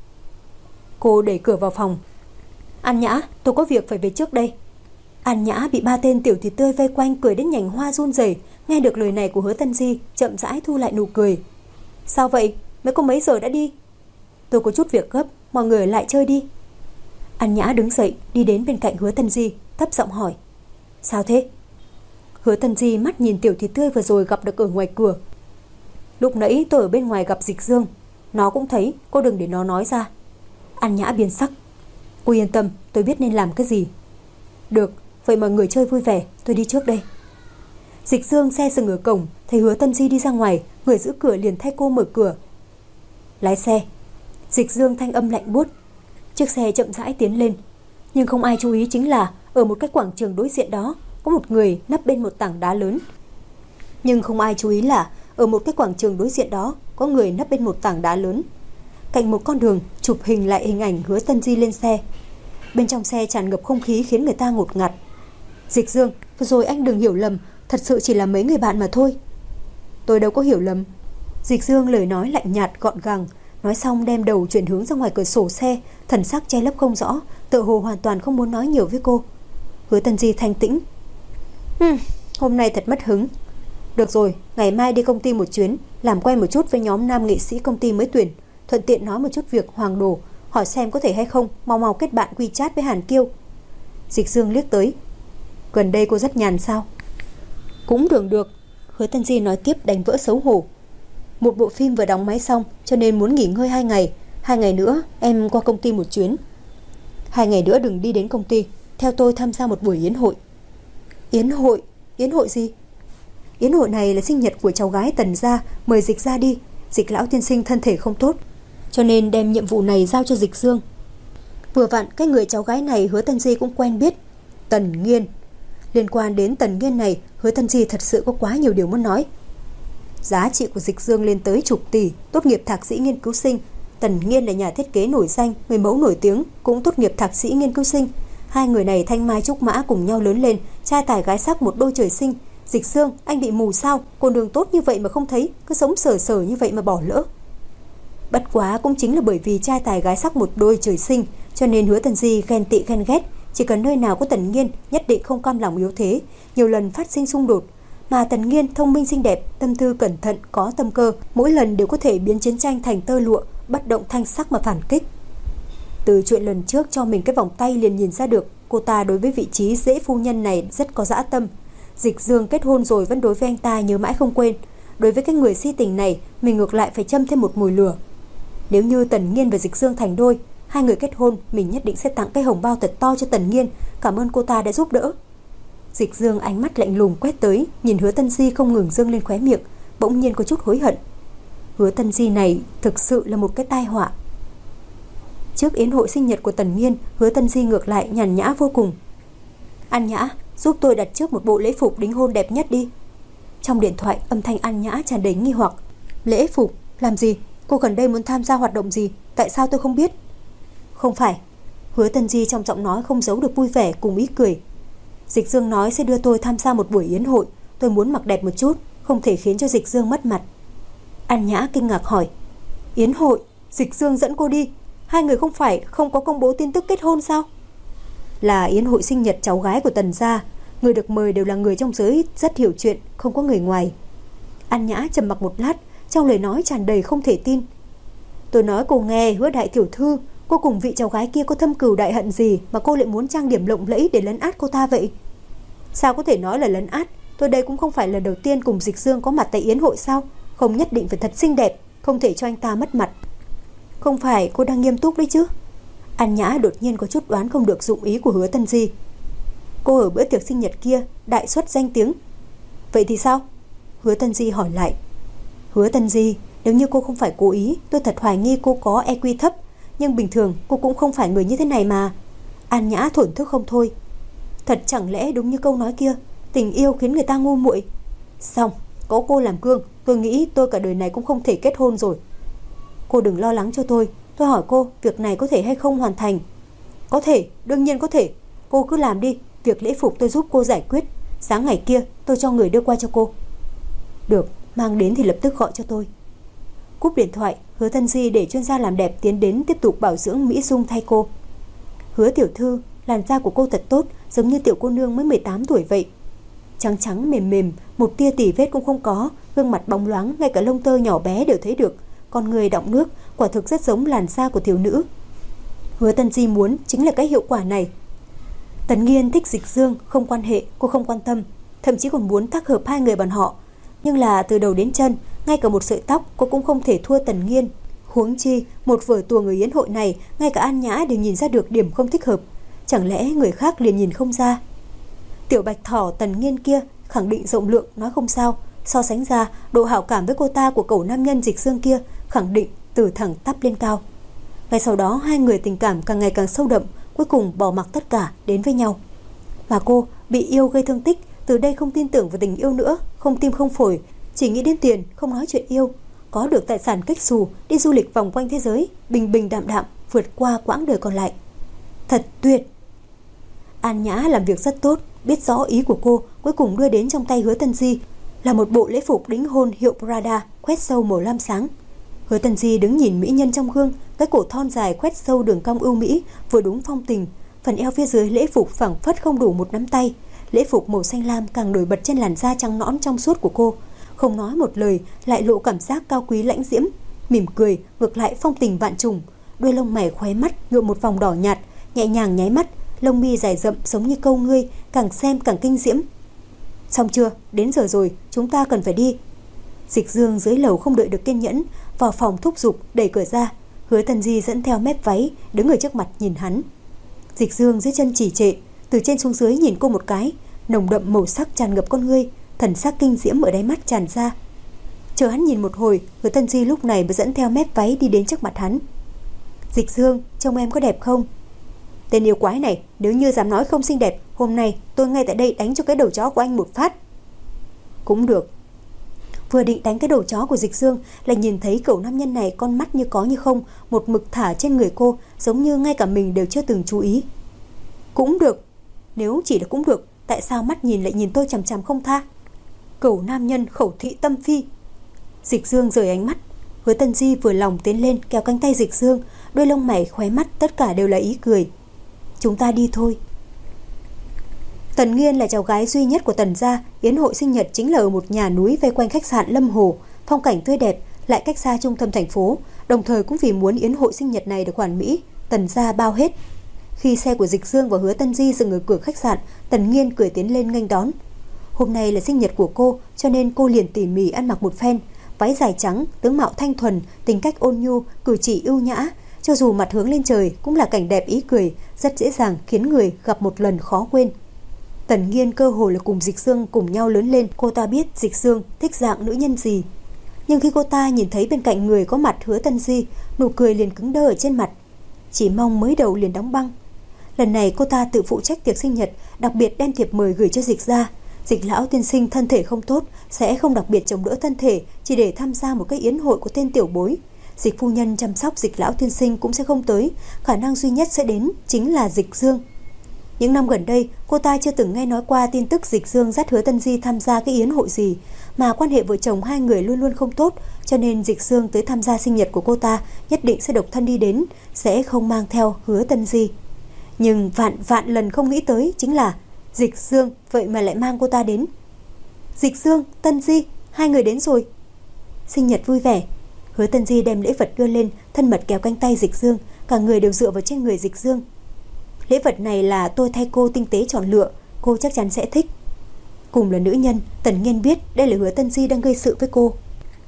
Cô đẩy cửa vào phòng. An Nhã, tôi có việc phải về trước đây. An Nhã bị 3 tên Tiểu Thịt Tươi vây quanh, cười đến nhành hoa run rẩy. Nghe được lời này của Hứa Tân Di, chậm rãi thu lại nụ cười. Sao vậy? Mấy cô mấy giờ đã đi? Tôi có chút việc gấp, mọi người lại chơi đi. An Nhã đứng dậy, đi đến bên cạnh Hứa Tân Di, thấp giọng hỏi. Sao thế? Hứa Tân Di mắt nhìn Tiểu Thịt Tươi vừa rồi gặp được ở ngoài cửa. Lúc nãy tôi ở bên ngoài gặp Dịch Dương, nó cũng thấy, cô đừng để nó nói ra. An Nhã biến sắc. Cô yên tâm, tôi biết nên làm cái gì. Được, vậy mọi người chơi vui vẻ, tôi đi trước đây. Dịch Dương xe dừng ở cổng, thấy Hứa Tân Di đi ra ngoài, người giữ cửa liền thay cô mở cửa. Lái xe. Dịch Dương thanh âm lạnh buốt. Chiếc xe chậm rãi tiến lên, nhưng không ai chú ý chính là ở một cái quảng trường đối diện đó có một người nấp bên một tảng đá lớn. Cạnh một con đường chụp hình lại hình ảnh Hứa Tân Di lên xe. Bên trong xe tràn ngập không khí khiến người ta ngột ngạt. Dịch Dương, vừa rồi anh đừng hiểu lầm, thật sự chỉ là mấy người bạn mà thôi. Tôi đâu có hiểu lầm. Dịch Dương lời nói lạnh nhạt gọn gàng, nói xong đem đầu chuyển hướng ra ngoài cửa sổ xe, thần sắc che lấp không rõ, tựa hồ hoàn toàn không muốn nói nhiều với cô. Hứa Tân Di thanh tĩnh. Hôm nay thật mất hứng. Được rồi, ngày mai đi công ty một chuyến, làm quen một chút với nhóm nam nghệ sĩ công ty mới tuyển, thuận tiện nói một chút việc Hoàng Đồ, hỏi xem có thể hay không mau kết bạn WeChat với Hàn Kiêu. Dịch Dương liếc tới. Gần đây cô rất nhàn sao? Cũng được. Hứa Tân Di nói tiếp đánh vỡ xấu hổ. Một bộ phim vừa đóng máy xong, cho nên muốn nghỉ ngơi 2 ngày. 2 ngày nữa em qua công ty một chuyến. 2 ngày nữa đừng đi đến công ty, theo tôi tham gia một buổi yến hội. Yến hội? Yến hội gì? Yến hội này là sinh nhật của cháu gái Tần gia, mời Dịch ra đi. Dịch lão tiên sinh thân thể không tốt, cho nên đem nhiệm vụ này giao cho Dịch Dương. Vừa vặn cái người cháu gái này Hứa Tân Di cũng quen biết, Tần Nghiên. Liên quan đến Tần Nghiên này, Hứa Tân Di thật sự có quá nhiều điều muốn nói. Giá trị của Dịch Dương lên tới chục tỷ, tốt nghiệp thạc sĩ nghiên cứu sinh. Tần Nghiên là nhà thiết kế nổi danh, người mẫu nổi tiếng, cũng tốt nghiệp thạc sĩ nghiên cứu sinh. Hai người này thanh mai trúc mã cùng nhau lớn lên, trai tài gái sắc một đôi trời sinh. Dịch Dương, anh bị mù sao? Con đường tốt như vậy mà không thấy, cứ sống sờ sờ như vậy mà bỏ lỡ. Bất quá cũng chính là bởi vì trai tài gái sắc một đôi trời sinh, cho nên Hứa Tân Di ghen tị ghen ghét. Chỉ cần nơi nào có Tần Nghiên, nhất định không cam lòng yếu thế, nhiều lần phát sinh xung đột. Mà Tần Nghiên thông minh xinh đẹp, tâm tư cẩn thận, có tâm cơ, mỗi lần đều có thể biến chiến tranh thành tơ lụa, bất động thanh sắc mà phản kích. Từ chuyện lần trước cho mình cái vòng tay liền nhìn ra được, cô ta đối với vị trí dễ phu nhân này rất có dã tâm. Dịch Dương kết hôn rồi vẫn đối với anh ta nhớ mãi không quên. Đối với cái người si tình này, mình ngược lại phải châm thêm một mùi lửa. Nếu như Tần Nghiên và Dịch Dương thành đôi, hai người kết hôn, mình nhất định sẽ tặng cái hồng bao thật to cho Tần Nghiên, cảm ơn cô ta đã giúp đỡ. Dịch Dương ánh mắt lạnh lùng quét tới, nhìn Hứa Tân Di không ngừng dương lên khóe miệng, bỗng nhiên có chút hối hận. Hứa Tân Di này thực sự là một cái tai họa. Trước yến hội sinh nhật của Tần Nghiên, Hứa Tân Di ngược lại nhàn nhã vô cùng. An Nhã, giúp tôi đặt trước một bộ lễ phục đính hôn đẹp nhất đi. Trong điện thoại âm thanh An Nhã tràn đầy nghi hoặc. Lễ phục? Làm gì? Cô gần đây muốn tham gia hoạt động gì? Tại sao tôi không biết? Không phải. Hứa Tân Di trong giọng nói không giấu được vui vẻ cùng ý cười. Dịch Dương nói sẽ đưa tôi tham gia một buổi yến hội, tôi muốn mặc đẹp một chút, không thể khiến cho Dịch Dương mất mặt. An Nhã kinh ngạc hỏi. Yến hội? Dịch Dương dẫn cô đi? Hai người không phải không có công bố tin tức kết hôn sao? Là yến hội sinh nhật cháu gái của Tần gia, người được mời đều là người trong giới rất hiểu chuyện, không có người ngoài. An Nhã trầm mặc một lát, trong lời nói tràn đầy không thể tin. Tôi nói cô nghe, Hứa đại tiểu thư, cô cùng vị cháu gái kia có thâm cừu đại hận gì mà cô lại muốn trang điểm lộng lẫy để lấn át cô ta vậy? Sao có thể nói là lấn át? Tôi đây cũng không phải lần đầu tiên cùng Dịch Dương có mặt tại yến hội sao? Không nhất định phải thật xinh đẹp, không thể cho anh ta mất mặt. Không phải cô đang nghiêm túc đấy chứ? An Nhã đột nhiên có chút đoán không được dụng ý của Hứa Tân Di. Cô ở bữa tiệc sinh nhật kia đại xuất danh tiếng. Vậy thì sao? Hứa Tân Di hỏi lại. Hứa Tân Di, nếu như cô không phải cố ý, tôi thật hoài nghi cô có EQ thấp. Nhưng bình thường cô cũng không phải người như thế này mà. An Nhã thổn thức không thôi. Thật chẳng lẽ đúng như câu nói kia, tình yêu khiến người ta ngu muội? Xong, có cô làm gương, tôi nghĩ tôi cả đời này cũng không thể kết hôn rồi. Cô đừng lo lắng cho tôi hỏi cô, việc này có thể hay không hoàn thành? Có thể, đương nhiên có thể. Cô cứ làm đi, việc lễ phục tôi giúp cô giải quyết. Sáng ngày kia tôi cho người đưa qua cho cô. Được, mang đến thì lập tức gọi cho tôi. Cúp điện thoại, Hứa Tân Di để chuyên gia làm đẹp tiến đến tiếp tục bảo dưỡng mỹ dung thay cô. Hứa tiểu thư, làn da của cô thật tốt, giống như tiểu cô nương mới 18 tuổi vậy. Trắng trắng mềm mềm, một tia tỉ vết cũng không có, gương mặt bóng loáng, ngay cả lông tơ nhỏ bé đều thấy được, con người đọng nước, quả thực rất giống làn da của thiếu nữ. Hứa Tân Di muốn chính là cái hiệu quả này. Tần Nghiên thích Dịch Dương, không quan hệ, cô không quan tâm, thậm chí còn muốn tác hợp hai người bọn họ. Nhưng là từ đầu đến chân, ngay cả một sợi tóc cô cũng không thể thua Tần Nghiên. Huống chi, một vở tuồng ở yến hội này, ngay cả An Nhã đều nhìn ra được điểm không thích hợp. Chẳng lẽ người khác liền nhìn không ra? Tiểu Bạch Thỏ Tần Nghiên kia khẳng định rộng lượng, nói không sao. So sánh ra, độ hảo cảm với cô ta của cậu nam nhân Dịch Dương kia khẳng định từ thẳng tắp lên cao. Ngay sau đó hai người tình cảm càng ngày càng sâu đậm, cuối cùng bỏ mặc tất cả đến với nhau. Mà cô bị yêu gây thương tích, từ đây không tin tưởng vào tình yêu nữa, không tim không phổi, chỉ nghĩ đến tiền, không nói chuyện yêu. Có được tài sản cách xù, đi du lịch vòng quanh thế giới, bình bình đạm đạm vượt qua quãng đời còn lại. Thật tuyệt. An Nhã làm việc rất tốt, biết rõ ý của cô, cuối cùng đưa đến trong tay Hứa Tân Di là một bộ lễ phục đính hôn hiệu Prada khoét sâu màu lam sáng. Hứa Tân Di đứng nhìn mỹ nhân trong gương, cái cổ thon dài khoét sâu đường cong ưu mỹ, vừa đúng phong tình. Phần eo phía dưới lễ phục phẳng phất không đủ một nắm tay. Lễ phục màu xanh lam càng nổi bật trên làn da trắng nõn trong suốt của cô. Không nói một lời, lại lộ cảm giác cao quý lãnh diễm. Mỉm cười, ngược lại phong tình vạn trùng. Đuôi lông mày khóe mắt nhuộm một vòng đỏ nhạt, nhẹ nhàng nháy mắt, lông mi dài rậm giống như câu ngươi, càng xem càng kinh diễm. Xong chưa? Đến giờ rồi, chúng ta cần phải đi. Dịch Dương dưới lầu không đợi được kiên nhẫn, vào phòng thúc giục, đẩy cửa ra. Hứa Tân Di dẫn theo mép váy, đứng ở trước mặt nhìn hắn. Dịch Dương dưới chân trì trệ, từ trên xuống dưới nhìn cô một cái, nồng đậm màu sắc tràn ngập con ngươi, thần sắc kinh diễm ở đáy mắt tràn ra. Chờ hắn nhìn một hồi, Hứa Tân Di lúc này mới dẫn theo mép váy đi đến trước mặt hắn. Dịch Dương, trông em có đẹp không? Tên yêu quái này, nếu như dám nói không xinh đẹp, hôm nay tôi ngay tại đây đánh cho cái đầu chó của anh một phát. Cũng được. Vừa định đánh cái đầu chó của Dịch Dương, lại nhìn thấy cậu nam nhân này con mắt như có như không, một mực thả trên người cô, giống như ngay cả mình đều chưa từng chú ý. Cũng được. Nếu chỉ là cũng được, tại sao mắt nhìn lại nhìn tôi chằm chằm không tha? Cậu nam nhân khẩu thị tâm phi. Dịch Dương rời ánh mắt. Hứa Tân Di vừa lòng tiến lên kéo cánh tay Dịch Dương, đôi lông mày khóe mắt tất cả đều là ý cười. Chúng ta đi thôi. Tần Nghiên là cháu gái duy nhất của Tần gia, yến hội sinh nhật chính là ở một nhà núi vây quanh khách sạn Lâm Hồ, phong cảnh tươi đẹp, lại cách xa trung tâm thành phố, đồng thời cũng vì muốn yến hội sinh nhật này được hoàn mỹ, Tần gia bao hết. Khi xe của Dịch Dương và Hứa Tân Di dừng ở cửa khách sạn, Tần Nghiên cười tiến lên nghênh đón. Hôm nay là sinh nhật của cô, cho nên cô liền tỉ mỉ ăn mặc một phen, váy dài trắng, tướng mạo thanh thuần, tính cách ôn nhu, cử chỉ ưu nhã, cho dù mặt hướng lên trời cũng là cảnh đẹp ý cười, rất dễ dàng khiến người gặp một lần khó quên. Tần Nghiên cơ hồ là cùng Dịch Dương cùng nhau lớn lên, cô ta biết Dịch Dương thích dạng nữ nhân gì. Nhưng khi cô ta nhìn thấy bên cạnh người có mặt Hứa Tân Di, nụ cười liền cứng đơ ở trên mặt. Chỉ mong mới đầu liền đóng băng. Lần này cô ta tự phụ trách tiệc sinh nhật, đặc biệt đem thiệp mời gửi cho Dịch gia. Dịch lão tiên sinh thân thể không tốt, sẽ không đặc biệt chống đỡ thân thể, chỉ để tham gia một cái yến hội của tên tiểu bối. Dịch phu nhân chăm sóc Dịch lão tiên sinh cũng sẽ không tới, khả năng duy nhất sẽ đến chính là Dịch Dương. Những năm gần đây, cô ta chưa từng nghe nói qua tin tức Dịch Dương dắt Hứa Tân Di tham gia cái yến hội gì, mà quan hệ vợ chồng hai người luôn luôn không tốt, cho nên Dịch Dương tới tham gia sinh nhật của cô ta nhất định sẽ độc thân đi đến, sẽ không mang theo Hứa Tân Di. Nhưng vạn lần không nghĩ tới chính là Dịch Dương vậy mà lại mang cô ta đến. Dịch Dương, Tân Di, hai người đến rồi. Sinh nhật vui vẻ. Hứa Tân Di đem lễ vật đưa lên, thân mật kéo cánh tay Dịch Dương, cả người đều dựa vào trên người Dịch Dương. Lễ vật này là tôi thay cô tinh tế chọn lựa, cô chắc chắn sẽ thích. Cùng là nữ nhân, Tần Nghiên biết đây là Hứa Tân Di đang gây sự với cô.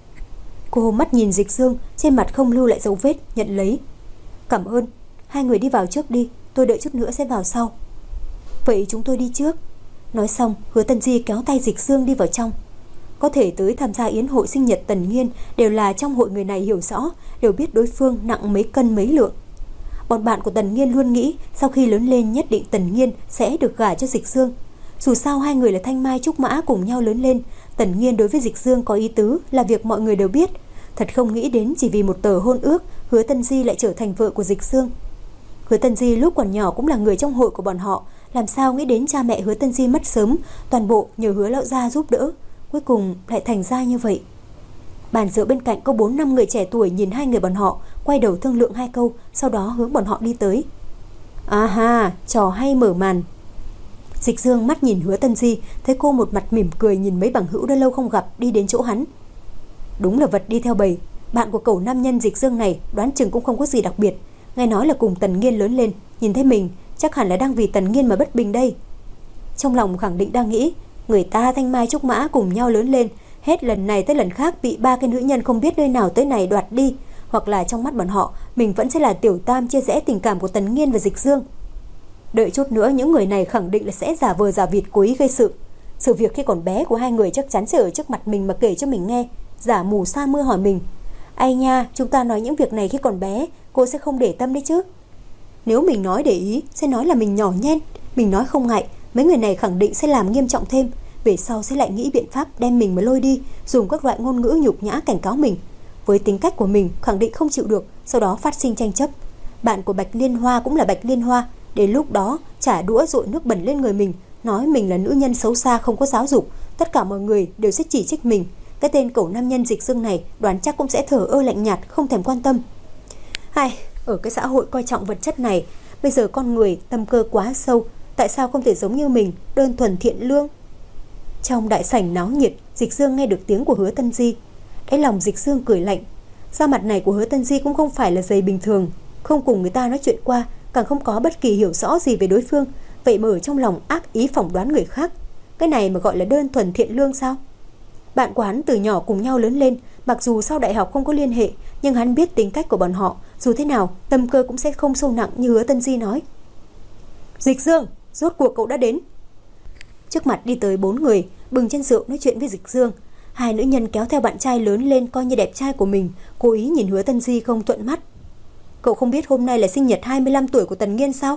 Cô mắt nhìn Dịch Dương, trên mặt không lưu lại dấu vết, nhận lấy. Cảm ơn, hai người đi vào trước đi, tôi đợi chút nữa sẽ vào sau. Vậy chúng tôi đi trước. Nói xong, Hứa Tân Di kéo tay Dịch Dương đi vào trong. Có thể tới tham gia yến hội sinh nhật Tần Nghiên đều là trong hội người này hiểu rõ, đều biết đối phương nặng mấy cân mấy lượng. Bọn bạn của Tần Nghiên luôn nghĩ sau khi lớn lên nhất định Tần Nghiên sẽ được gả cho Dịch Dương. Dù sao hai người là thanh mai trúc mã cùng nhau lớn lên, Tần Nghiên đối với Dịch Dương có ý tứ là việc mọi người đều biết. Thật không nghĩ đến chỉ vì một tờ hôn ước, Hứa Tân Di lại trở thành vợ của Dịch Dương. Hứa Tân Di lúc còn nhỏ cũng là người trong hội của bọn họ, làm sao nghĩ đến cha mẹ Hứa Tân Di mất sớm, toàn bộ nhờ Hứa lão gia giúp đỡ, cuối cùng lại thành ra như vậy. Bàn rượu bên cạnh có 4-5 người trẻ tuổi nhìn hai người bọn họ, quay đầu thương lượng hai câu, sau đó hướng bọn họ đi tới. À ha, trò hay mở màn. Dịch Dương mắt nhìn Hứa Tân Di, thấy cô một mặt mỉm cười nhìn mấy bằng hữu đã lâu không gặp đi đến chỗ hắn. Đúng là vật đi theo bầy, bạn của cậu nam nhân Dịch Dương này đoán chừng cũng không có gì đặc biệt, nghe nói là cùng Tần Nghiên lớn lên, nhìn thấy mình chắc hẳn là đang vì Tần Nghiên mà bất bình đây. Trong lòng khẳng định đang nghĩ, người ta thanh mai trúc mã cùng nhau lớn lên, hết lần này tới lần khác bị ba cái nữ nhân không biết nơi nào tới này đoạt đi, hoặc là trong mắt bọn họ mình vẫn sẽ là tiểu tam chia rẽ tình cảm của Tần Nghiên và Dịch Dương. Đợi chút nữa những người này khẳng định là sẽ giả vờ giả vịt cố ý gây sự. Sự việc khi còn bé của hai người chắc chắn sẽ ở trước mặt mình mà kể cho mình nghe, giả mù sa mưa hỏi mình: ai nha, chúng ta nói những việc này khi còn bé, cô sẽ không để tâm đấy chứ. Nếu mình nói để ý sẽ nói là mình nhỏ nhen, mình nói không ngại, mấy người này khẳng định sẽ làm nghiêm trọng thêm, về sau sẽ lại nghĩ biện pháp đem mình mà lôi đi, dùng các loại ngôn ngữ nhục nhã cảnh cáo mình. Với tính cách của mình khẳng định không chịu được, sau đó phát sinh tranh chấp. Bạn của Bạch Liên Hoa cũng là Bạch Liên Hoa, đến lúc đó trả đũa dội nước bẩn lên người mình, nói mình là nữ nhân xấu xa không có giáo dục, tất cả mọi người đều sẽ chỉ trích mình. Cái tên cẩu nam nhân Dịch Dương này đoán chắc cũng sẽ thờ ơ lạnh nhạt, không thèm quan tâm. Ở cái xã hội coi trọng vật chất này, bây giờ con người tâm cơ quá sâu, tại sao không thể giống như mình, đơn thuần thiện lương? Trong đại sảnh náo nhiệt, Dịch Dương nghe được tiếng của Hứa Tân Di. Cái lòng Dịch Dương cười lạnh. Da mặt này của Hứa Tân Di cũng không phải là dày bình thường, không cùng người ta nói chuyện qua, càng không có bất kỳ hiểu rõ gì về đối phương, vậy mà ở trong lòng ác ý phỏng đoán người khác. Cái này mà gọi là đơn thuần thiện lương sao? Bạn của hắn từ nhỏ cùng nhau lớn lên, mặc dù sau đại học không có liên hệ, nhưng hắn biết tính cách của bọn họ, dù thế nào tâm cơ cũng sẽ không sâu nặng như Hứa Tân Di nói. Dịch Dương, rốt cuộc cậu đã đến. Trước mặt đi tới 4 người, bừng chân rượu nói chuyện với Dịch Dương. Hai nữ nhân kéo theo bạn trai lớn lên coi như đẹp trai của mình, cố ý nhìn Hứa Tân Di không thuận mắt. Cậu không biết hôm nay là sinh nhật 25 tuổi của Tần Nghiên sao?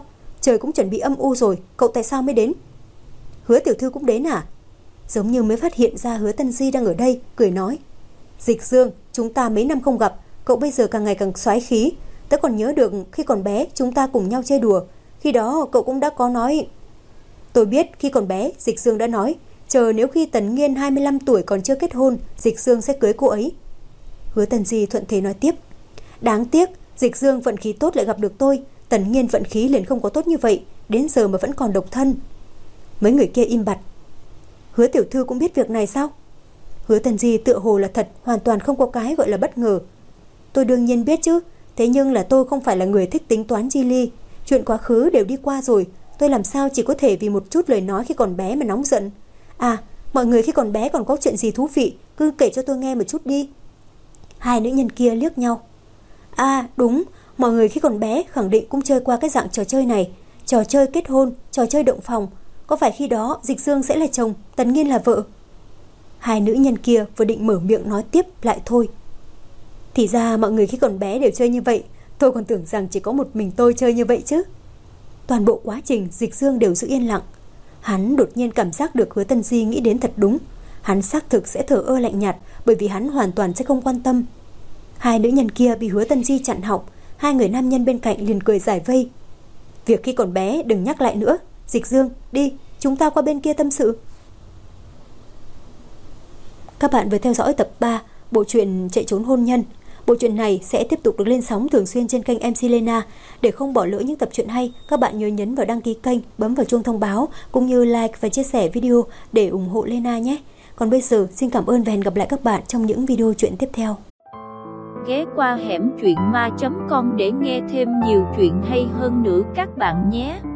Trời cũng chuẩn bị âm u rồi, cậu tại sao mới đến? Hứa tiểu thư cũng đến à? Giống như mới phát hiện ra Hứa Tân Di đang ở đây, cười nói. Dịch Dương, chúng ta mấy năm không gặp, cậu bây giờ càng ngày càng soái khí. Tớ còn nhớ được khi còn bé chúng ta cùng nhau chơi đùa. Khi đó cậu cũng đã có nói. Tôi biết khi còn bé Dịch Dương đã nói, chờ nếu khi Tần Nghiên 25 tuổi còn chưa kết hôn, Dịch Dương sẽ cưới cô ấy. Hứa Tân Di thuận thế nói tiếp. Đáng tiếc, Dịch Dương vận khí tốt lại gặp được tôi, Tần Nghiên vận khí liền không có tốt như vậy, đến giờ mà vẫn còn độc thân. Mấy người kia im bặt. Hứa tiểu thư cũng biết việc này sao? Hứa Tân Di tựa hồ là thật, hoàn toàn không có cái gọi là bất ngờ. Tôi đương nhiên biết chứ, thế nhưng là tôi không phải là người thích tính toán chi ly. Chuyện quá khứ đều đi qua rồi, tôi làm sao chỉ có thể vì một chút lời nói khi còn bé mà nóng giận. À, mọi người khi còn bé còn có chuyện gì thú vị, cứ kể cho tôi nghe một chút đi. Hai nữ nhân kia liếc nhau. À đúng, mọi người khi còn bé khẳng định cũng chơi qua cái dạng trò chơi này. Trò chơi kết hôn, trò chơi động phòng. Có phải khi đó Dịch Dương sẽ là chồng, Tần Nghiên là vợ? Hai nữ nhân kia vừa định mở miệng nói tiếp lại thôi. Thì ra mọi người khi còn bé đều chơi như vậy, tôi còn tưởng rằng chỉ có một mình tôi chơi như vậy chứ. Toàn bộ quá trình Dịch Dương đều giữ yên lặng. Hắn đột nhiên cảm giác được Hứa Tân Di nghĩ đến thật đúng. Hắn xác thực sẽ thờ ơ lạnh nhạt, bởi vì hắn hoàn toàn sẽ không quan tâm. Hai nữ nhân kia bị Hứa Tân Di chặn họng, hai người nam nhân bên cạnh liền cười giải vây. Việc khi còn bé đừng nhắc lại nữa. Dịch Dương, đi, chúng ta qua bên kia tâm sự. Các bạn vừa theo dõi tập 3 bộ truyện Chạy trốn hôn nhân. Bộ truyện này sẽ tiếp tục được lên sóng thường xuyên trên kênh MC Lena. Để không bỏ lỡ những tập truyện hay, các bạn nhớ nhấn vào đăng ký kênh, bấm vào chuông thông báo cũng như like và chia sẻ video để ủng hộ Lena nhé. Còn bây giờ xin cảm ơn và hẹn gặp lại các bạn trong những video truyện tiếp theo. Ghé qua hẻm truyện ma.com để nghe thêm nhiều chuyện hay hơn nữa các bạn nhé.